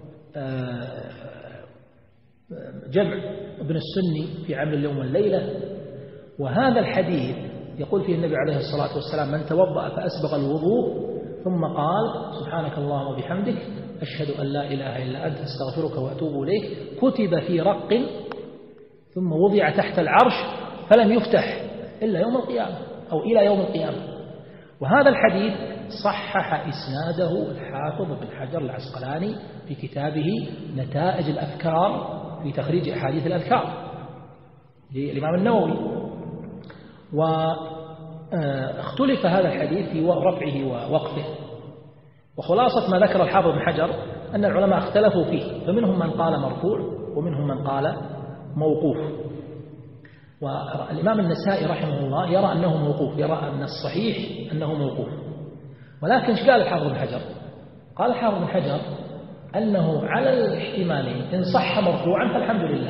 جمع ابن السني في عمل اليوم والليلة. وهذا الحديث يقول فيه النبي عليه الصلاة والسلام من توضأ فأسبغ الوضوء ثم قال سبحانك اللهم وبحمدك أشهد أن لا إله إلا أنت أستغفرك وأتوب إليك كتب في رق ثم وضع تحت العرش فلم يفتح إلا يوم القيامة أو إلى يوم القيامة. وهذا الحديث صحح إسناده الحافظ بن حجر العسقلاني في كتابه نتائج الأفكار في تخريج أحاديث الأذكار للإمام النووي. واختلف هذا الحديث في رفعه ووقفه، وخلاصة ما ذكر الحافظ بن حجر أن العلماء اختلفوا فيه، فمنهم من قال مرفوع ومنهم من قال موقوف. والإمام النسائي رحمه الله يرى أنه موقوف، يرى أن الصحيح أنه موقوف. ولكن ايش قال الحافظ بن حجر؟ قال الحافظ بن حجر أنه على الاحتمالين، إن صح مرفوعا فالحمد لله،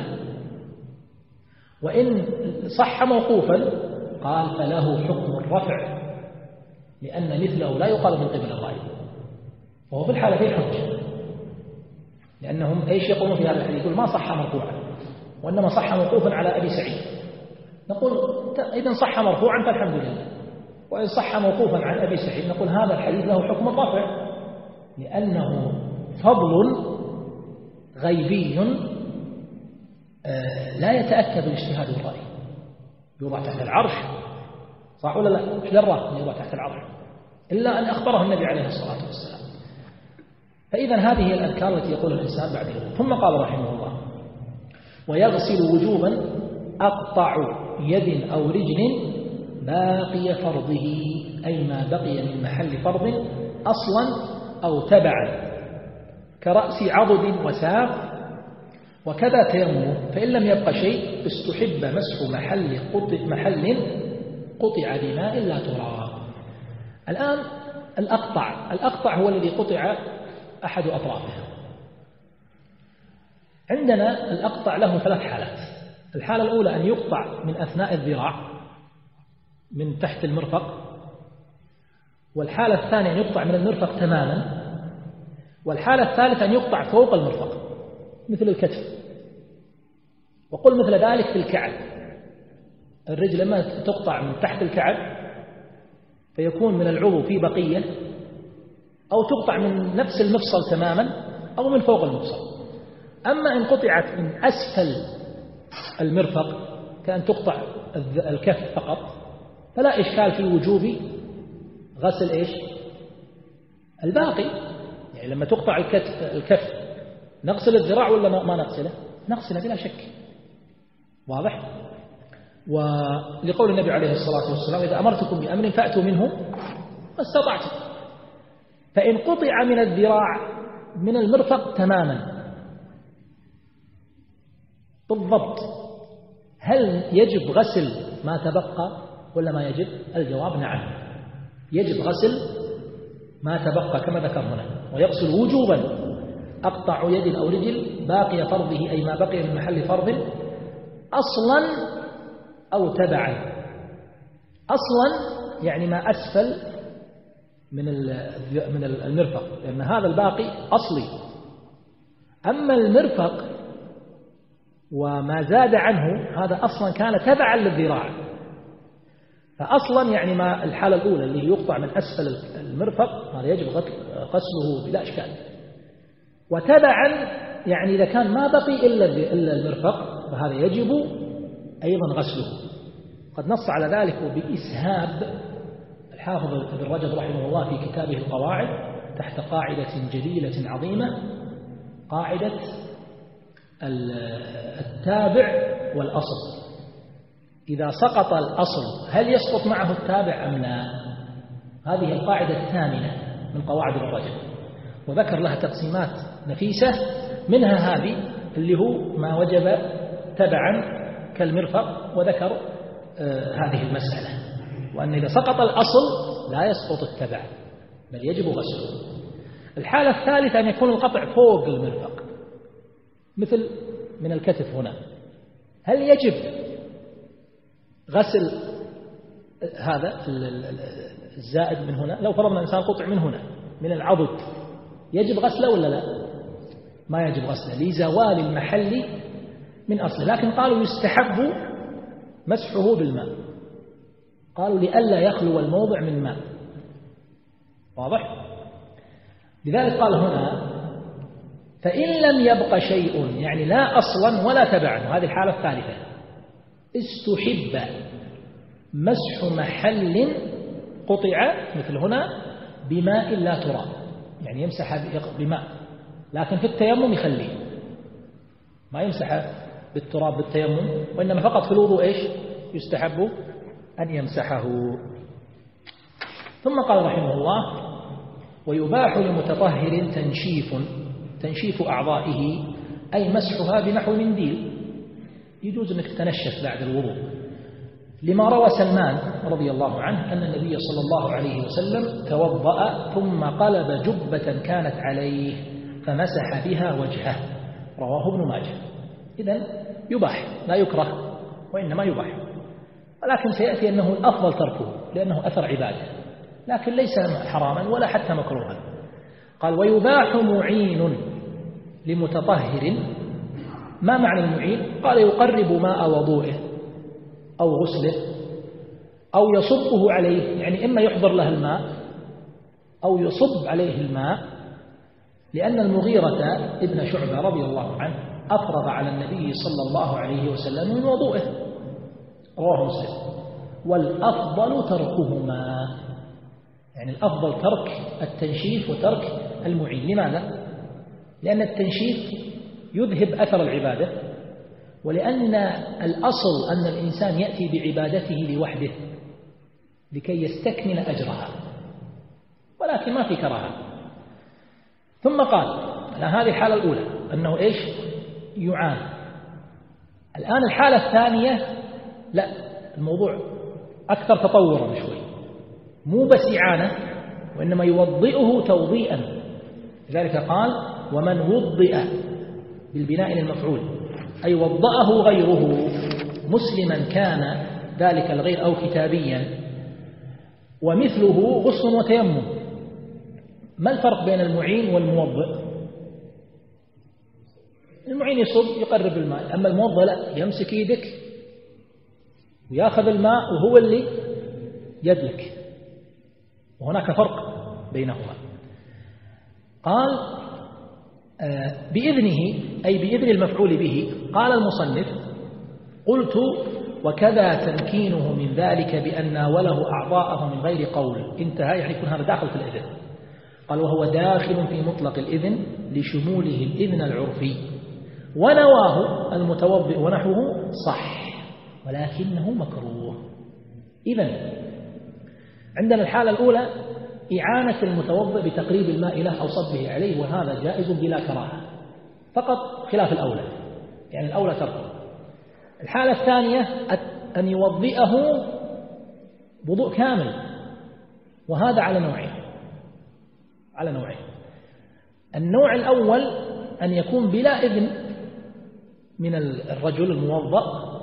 وإن صح موقوفا قال فله حكم الرفع، لأن مثله لا يقال من قبل الراوي، وهو في الحالتين حجة، لأنهم ايش يقولون في هذا الحديث؟ يقول ما صح مرفوعا وإنما صح موقوفا على أبي سعيد. نقول إذن صح مرفوعا فالحمد لله، وإن صح موقوفا عن أبي سعيد نقول هذا الحديث له حكم الرفع، لأنه فضل غيبي لا يتأكد الاجتهاد والرأي. يوضع تحت العرش، صح ولا لا؟ ايش دره أن يوضع تحت العرش إلا أن أخبره النبي عليه الصلاة والسلام. فإذا هذه الأذكار التي يقول الإنسان بعد الوضوء. ثم قال رحمه الله: ويغسل وجوبا أقطع يد أو رجل باقي فرضه، أي ما بقي من محل فرض أصلا أو تبعا، كرأس عضد وساق، وكذا تيمم، فإن لم يبق شيء استحب مسح محل قطع محل قطع بماء لا تراب. الآن الأقطع، الأقطع هو الذي قطع أحد أطرافه. عندنا الأقطع له ثلاث حالات. الحالة الأولى أن يقطع من أثناء الذراع من تحت المرفق، والحالة الثانية أن يقطع من المرفق تماما، والحالة الثالثة أن يقطع فوق المرفق مثل الكتف. وقل مثل ذلك في الكعب، الرجل لما تقطع من تحت الكعب فيكون من العضو في بقية، أو تقطع من نفس المفصل تماما أو من فوق المفصل. أما إن قطعت من أسفل المرفق كأن تقطع الكف فقط فلا إشكال في وجوب غسل إيش؟ الباقي. يعني لما تقطع الكتف الكف نغسل الذراع ولا ما نغسله؟ نغسله بلا شك، واضح؟ ولقول النبي عليه الصلاة والسلام: إذا أمرتكم بأمر فأتوا منه ما استطعتم. فإن قطع من الذراع من المرفق تماما بالضبط، هل يجب غسل ما تبقى ولا ما يجب؟ الجواب نعم، يجب غسل ما تبقى كما ذكر هنا. ويغسل وجوبا أقطع يد أو رجل باقي فرضه، أي ما بقي من محل فرض أصلا أو تبعا. أصلا يعني ما أسفل من من المرفق، لأن هذا الباقي أصلي. أما المرفق وما زاد عنه هذا أصلا كان تبعا للذراع. فأصلا يعني ما الحالة الأولى اللي يقطع من أسفل المرفق هذا يجب غسله بلا إشكال. وتبعا يعني إذا كان ما بقي إلا إلا المرفق فهذا يجب أيضا غسله. قد نص على ذلك بإسهاب الحافظ ابن رجب رحمه الله في كتابه القواعد تحت قاعدة جليلة عظيمة، قاعدة التابع والأصل. إذا سقط الأصل هل يسقط معه التابع أم لا؟ هذه القاعدة الثامنة من قواعد ابن رجب، وذكر لها تقسيمات نفيسة، منها هذه اللي هو ما وجب تبعا كالمرفق، وذكر آه هذه المسألة، وأن إذا سقط الأصل لا يسقط التبع بل يجب غسله. الحالة الثالثة أن يكون القطع فوق المرفق مثل من الكتف هنا، هل يجب غسل هذا الزائد من هنا؟ لو فرضنا إنسان قطع من هنا من العضد يجب غسله ولا لا؟ ما يجب غسله لزوال المحل من أصله، لكن قالوا يستحب مسحه بالماء، قالوا لئلا يخلو الموضع من ماء، واضح؟ لذلك قال هنا: فإن لم يبق شيء، يعني لا أصلا ولا تبعا، وهذه الحالة الثالثة، استحب مسح محل قطع مثل هنا بماء لا تراب، يعني يمسح بماء، لكن في التيمم يخليه، ما يمسح بالتراب بالتيمم، وإنما فقط في الوضوء إيش يستحب أن يمسحه. ثم قال رحمه الله: ويباح لمتطهر تنشيف تنشيف أعضائه أي مسحها بنحو منديل، يجوز أنك تنشف بعد الوضوء، لما روى سلمان رضي الله عنه أن النبي صلى الله عليه وسلم توضأ ثم قلب جبة كانت عليه فمسح بها وجهه، رواه ابن ماجه. إذن يباح، لا يكره وإنما يباح، ولكن سيأتي أنه الأفضل تركه لأنه أثر عبادة، لكن ليس حراما ولا حتى مكروها. قال: ويباح معين لمتطهر. ما معنى المعين؟ قال: يقرب ماء وضوئه أو غسله أو يصبه عليه، يعني إما يحضر له الماء أو يصب عليه الماء، لأن المغيرة ابن شعبة رضي الله عنه أفرغ على النبي صلى الله عليه وسلم من وضوئه، رواه مسلم. والأفضل تركهما، يعني الأفضل ترك التنشيف وترك المعين. لماذا؟ لأن التنشيف يذهب أثر العبادة، ولأن الأصل أن الإنسان يأتي بعبادته لوحده لكي يستكمل أجرها، ولكن ما في كراهة. ثم قال: هذه الحالة الأولى أنه إيش؟ يعان. الآن الحالة الثانية لا، الموضوع أكثر تطورا شوي، مو بس إعانة وإنما يوضئه توضيئا. لذلك قال: ومن وضئ بالبناء للمفعول، أي وضأه غيره، مسلما كان ذلك الغير أو كتابيا. ومثله غسل وتيمم. ما الفرق بين المعين والموضئ؟ المعين يصب يقرب الماء، أما الموضئ لا، يمسك يدك ويأخذ الماء وهو اللي يدلك، وهناك فرق بينهما. قال: آه بإذنه، أي بإذن المفعول به. قال المصنف: قلت: وكذا تمكينه من ذلك بأن ناوله أعضاءه من غير قول. انتهى، يعني يكون هذا داخل في الإذن. قال: وهو داخل في مطلق الإذن لشموله الإذن العرفي، ونواه المتوضئ ونحوه صح، ولكنه مكروه. إذن عندنا الحالة الأولى إعانة المتوضئ بتقريب الماء له أو صبه عليه، وهذا جائز بلا كراهة، فقط خلاف الأولى، يعني الأولى تركه. الحالة الثانية أن يوضئه وضوء كامل، وهذا على نوعين على نوعين النوع الأول أن يكون بلا إذن من الرجل الموضأ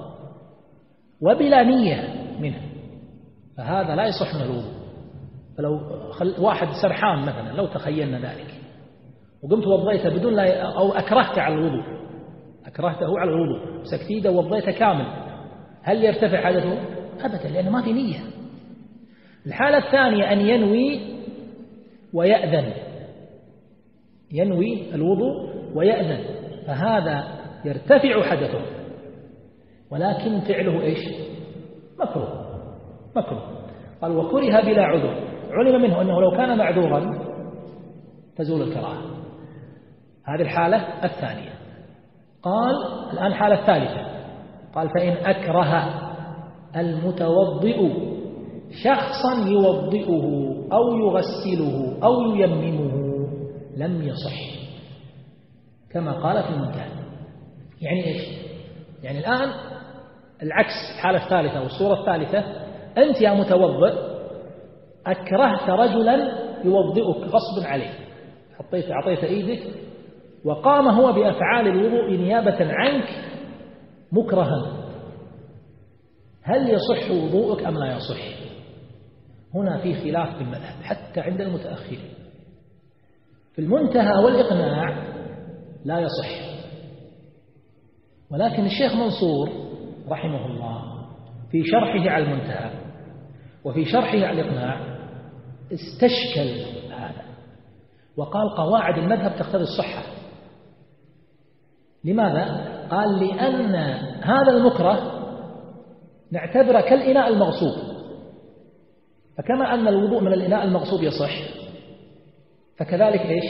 وبلا نية منه، فهذا لا يصح من الوضوء. فلو خل... واحد سرحان مثلا، لو تخيلنا ذلك وقمت وضيته بدون لا، أو أكرهته على الوضوء أكرهته على الوضوء سكتيده وضيته كامل، هل يرتفع حدثه؟ أبدا، لأنه ما في نية. الحالة الثانية أن ينوي ويأذن، ينوي الوضوء ويأذن، فهذا يرتفع حدثه، ولكن فعله إيش؟ مكروه مكروه. قال: وكره بلا عذر، علم منه أنه لو كان معذورا تزول الكراهة. هذه الحالة الثانية. قال: الآن حالة الثالثة. قال: فإن أكره المتوضئ شخصا يوضئه أو يغسله أو ييممه لم يصح، كما قال في المنتهى. يعني إيش؟ يعني الآن العكس، الحالة الثالثة والصورة الثالثة، أنت يا متوضئ أكرهت رجلا يوضئك غصبا عليه، حطيت أعطيت إيدك وقام هو بأفعال الوضوء نيابة عنك مكرها، هل يصح وضوءك أم لا يصح؟ هنا في خلاف في المذهب حتى عند المتأخرين. في المنتهى والإقناع لا يصح، ولكن الشيخ منصور رحمه الله في شرحه على المنتهى وفي شرحه على الإقناع استشكل هذا، وقال: قواعد المذهب تقتضي الصحة. لماذا؟ قال: لأن هذا المكره نعتبره كالإناء المغصوب، فكما أن الوضوء من الإناء المغصوب يصح، فكذلك إيش؟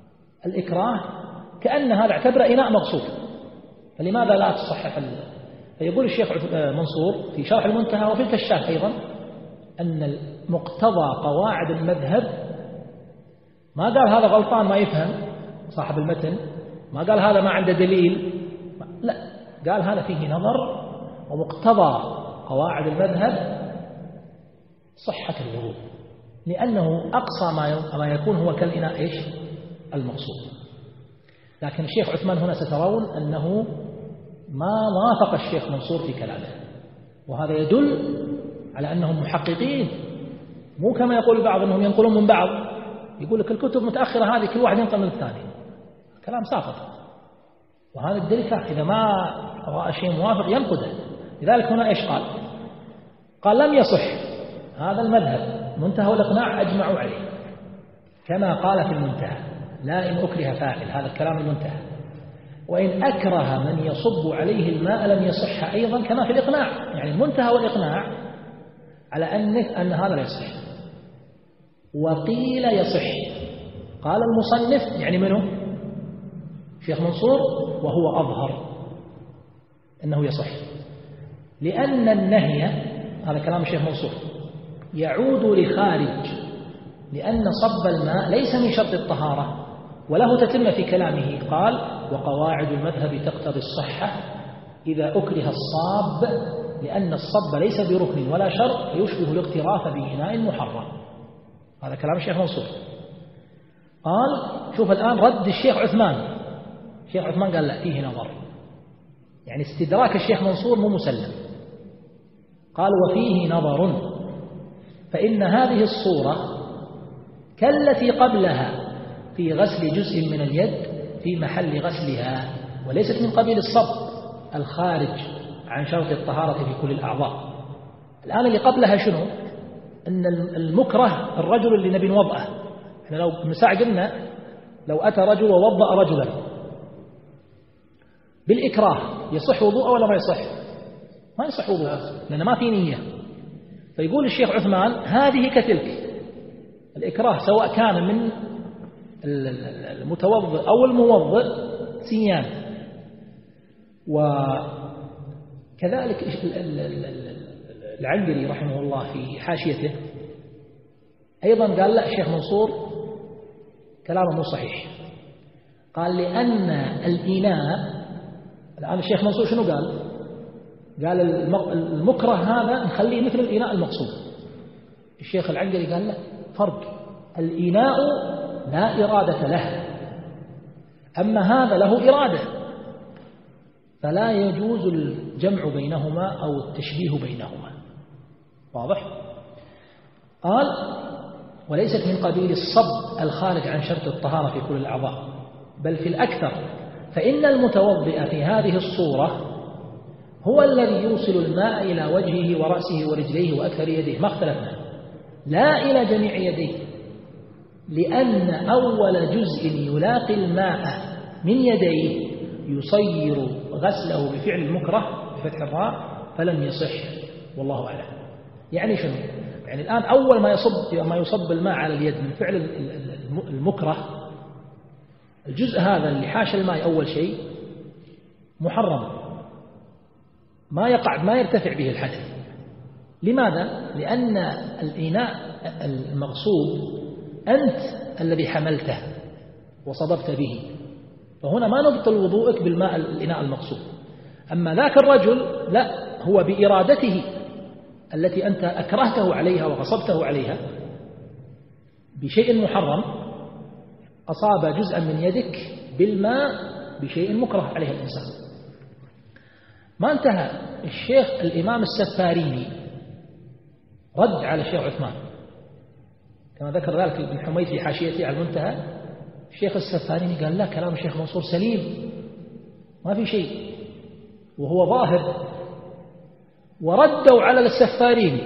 الإكراه كأن هذا اعتبره إناء مغصوب، فلماذا لا تصحح فيقول الشيخ منصور في شرح المنتهى وفي الكشاف أيضا أن مقتضى قواعد المذهب، ما قال هذا غلطان ما يفهم صاحب المتن، ما قال هذا ما عنده دليل، لا، قال هذا فيه نظر، ومقتضى قواعد المذهب صحة الوضوء، لأنه أقصى ما يكون هو كالإناء إيش المقصود. لكن الشيخ عثمان هنا سترون أنه ما وافق الشيخ منصور في كلامه، وهذا يدل على أنهم محققين، مو كما يقول البعض أنهم ينقلون من بعض، يقول لك الكتب متأخرة هذه كل واحد ينقل من الثاني، كلام ساقط. وهذا الدليل إذا ما رأى شيء موافق ينقده. لذلك هنا إيش قال؟ قال لم يصح هذا المذهب، منتهى الإقناع أجمعوا عليه كما قال في المنتهى، لا إن أكره فاعل، هذا الكلام المنتهى، وإن أكره من يصب عليه الماء لم يصح أيضا كما في الإقناع. يعني المنتهى والإقناع على أن أن هذا لا يصح. وقيل يصح، قال المصنف يعني منه شيخ منصور، وهو أظهر أنه يصح، لأن النهي، هذا كلام الشيخ منصور، يعود لخارج، لأن صب الماء ليس من شرط الطهارة، وله تتم في كلامه، قال وقواعد المذهب تقتضي الصحة إذا أكره الصاب، لأن الصب ليس بركن ولا شرط فيشبه الاغتراف بإناء محرم. هذا كلام الشيخ منصور. قال شوف الآن رد الشيخ عثمان، الشيخ عثمان قال لا فيه نظر، يعني استدراك الشيخ منصور مو مسلم. قال وفيه نظر، فإن هذه الصورة كالتي قبلها في غسل جزء من اليد في محل غسلها، وليست من قبيل الصب الخارج عن شرط الطهارة في كل الأعضاء. الآن اللي قبلها شنو؟ أن المكره الرجل اللي نبي نوضأه. احنا لو من ساعة قلنا لو أتى رجل ووضأ رجلا بالإكراه يصح وضوءه ولا ما يصح؟ ما يصح وضوءه لأن ما في نية. فيقول الشيخ عثمان هذه كتلك، الإكراه سواء كان من المتوضئ أو الموضئ سيان. وكذلك العنقري رحمه الله في حاشيته أيضا قال لا، الشيخ منصور كلامه مو صحيح. قال لأن الإناء، الآن الشيخ منصور شنو قال؟ قال المكره هذا نخليه مثل الإناء المقصود. الشيخ العنقري قال لا، فرق، الإناء لا إرادة له، أما هذا له إرادة، فلا يجوز الجمع بينهما أو التشبيه بينهما. واضح؟ قال وليست من قبيل الصب الخارج عن شرط الطهارة في كل الأعضاء، بل في الأكثر، فإن المتوضئ في هذه الصورة هو الذي يوصل الماء إلى وجهه ورأسه ورجليه وأكثر يديه، ما اختلفنا، لا إلى جميع يديه، لأن أول جزء يلاقي الماء من يديه يصير غسله بفعل المكره بفتح الراء فلم يصح، والله أعلم. يعني شنو؟ يعني الآن أول ما يصب ما يصب الماء على اليد من فعل المكره، الجزء هذا اللي حاش الماء أول شيء محرم، ما يقع ما يرتفع به الحدث. لماذا؟ لأن الإناء المغصوب أنت الذي حملته وصببت به، فهنا ما نبطل وضوءك بالماء الإناء المغصوب. أما ذاك الرجل لا، هو بإرادته التي أنت أكرهته عليها وغصبته عليها بشيء محرم، أصاب جزءا من يدك بالماء بشيء مكره عليه الإنسان. ما انتهى. الشيخ الإمام السفاريني رد على الشيخ عثمان كما ذكر ذلك ابن حميد في حاشيته على المنتهى. الشيخ السفاريني قال لا، كلام الشيخ منصور سليم ما في شيء، وهو ظاهر. وردوا على السفاريني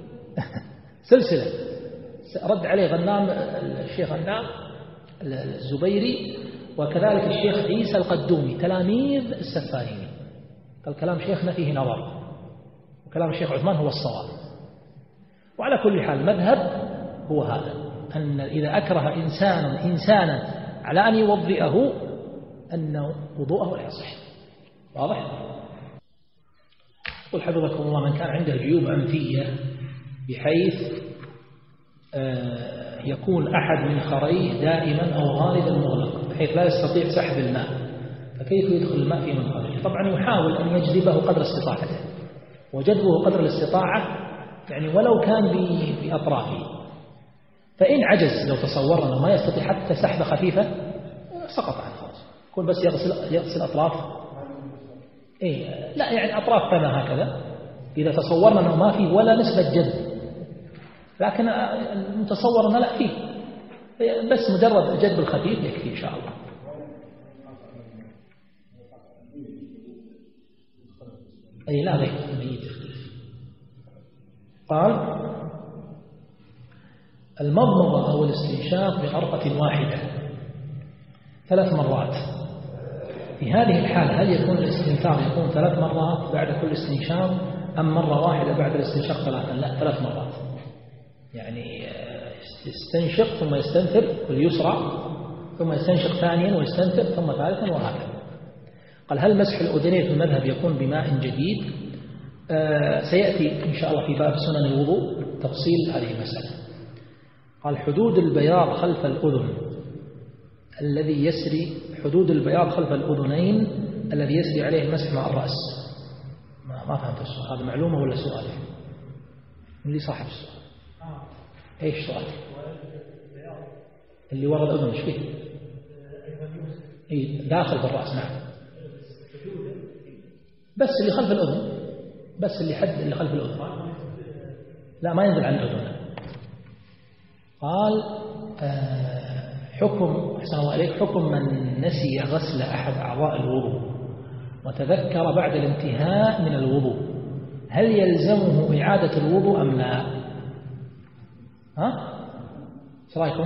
سلسلة، رد عليه غنام الشيخ غنام الزبيري، وكذلك الشيخ عيسى القدومي تلاميذ السفاريني. قال كلام شيخنا فيه نظر، وكلام الشيخ عثمان هو الصواب. وعلى كل حال المذهب هو هذا، أن إذا أكره إنسان إنسانا على أن يوضئه أن وضوءه لا يصح. واضح؟ قل حفظكم الله من كان عنده جيوب أنفية بحيث يكون أحد من خريه دائما أو غالبا مغلق بحيث لا يستطيع سحب الماء، فكيف يدخل الماء في منخريه؟ طبعا يحاول أن يجذبه قدر استطاعته، وجذبه قدر الاستطاعة يعني ولو كان بأطرافه. فإن عجز لو تصورنا ما يستطيع حتى سحبة خفيفة سقط عنه خلاص، يكون بس يغسل يغسل أطراف. إيه لا يعني أطراف كما هكذا، إذا تصورنا أنه ما فيه ولا نسبة جذب، لكن المتصور أنه لا فيه، بس مجرد الجذب الخفيف يكفي إن شاء الله. أي لا لا يختلف. قال المضمضة أو الاستنشاق بغرفة واحدة ثلاث مرات. في هذه الحالة هل يكون الاستنثار يكون ثلاث مرات بعد كل استنشاق أم مرة واحدة بعد الاستنشاق ثلاثا؟ لا، ثلاث مرات، يعني يستنشق ثم يستنثر باليسرى ثم يستنشق ثانيا ويستنثر ثم ثالثا وهكذا. قال هل مسح الأذنين في المذهب يكون بماء جديد؟ آه سيأتي إن شاء الله في باب سنن الوضوء تفصيل هذه المسألة. قال حدود البياض خلف الأذن الذي يسري حدود البياض خلف الأذنين الذي يسري عليه المسح مع الرأس. ما, ما فهمت السؤال، هذا معلومة ولا سؤال؟ من اللي صاحب السؤال؟ ايش سؤال؟ اللي وراء الأذن ايش فيه؟ اي داخل بالرأس. نعم، بس اللي خلف الأذن، بس اللي حد اللي خلف الأذن، لا ما ينزل عن الأذن. قال آه حكم أحسن الله عليك حكم من نسي غسل أحد أعضاء الوضوء وتذكر بعد الانتهاء من الوضوء، هل يلزمه إعادة الوضوء أم لا؟ ها؟ ايش رايكم؟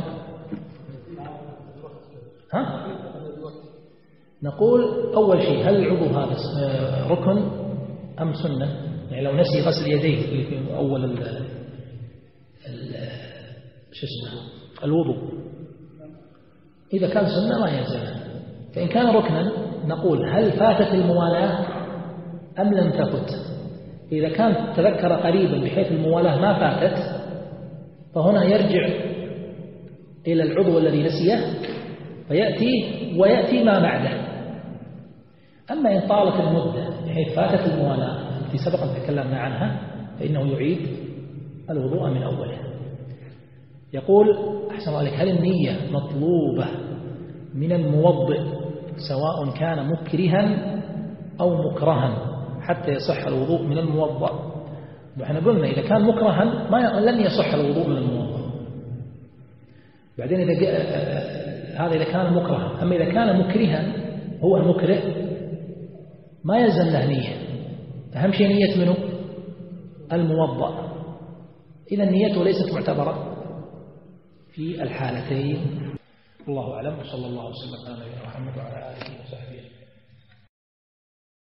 ها؟ نقول أول شيء هل العضو هذا ركن أم سنة؟ يعني لو نسي غسل يديه اللي في أول ال ال شو اسمه الوضوء، إذا كان سنة ما يلزمه. فإن كان ركنا نقول هل فاتت الموالاة أم لم تفت؟ إذا كان تذكر قريبا بحيث الموالاة ما فاتت فهنا يرجع إلى العضو الذي نسيه فيأتي ويأتي ما بعده. أما إن طالت المدة بحيث فاتت الموالاة التي سبق أن تكلمنا عنها فإنه يعيد الوضوء من أوله. يقول أحسن الله عليك هل النية مطلوبة من الموضئ سواء كان مكرها أو مكرها حتى يصح الوضوء من الموضئ؟ وإحنا قلنا إذا كان مكرها ما لن يصح الوضوء من الموضئ. بعدين إذا هذا إذا كان مكرها، أما إذا كان مكرها هو المكره ما يلزم له نية، أهم شيء نية منه الموضئ. إذا نيته ليست معتبرة في الحالتين. الله أعلم، وصلى الله وسلم على نبينا محمد وعلى آله وصحبه.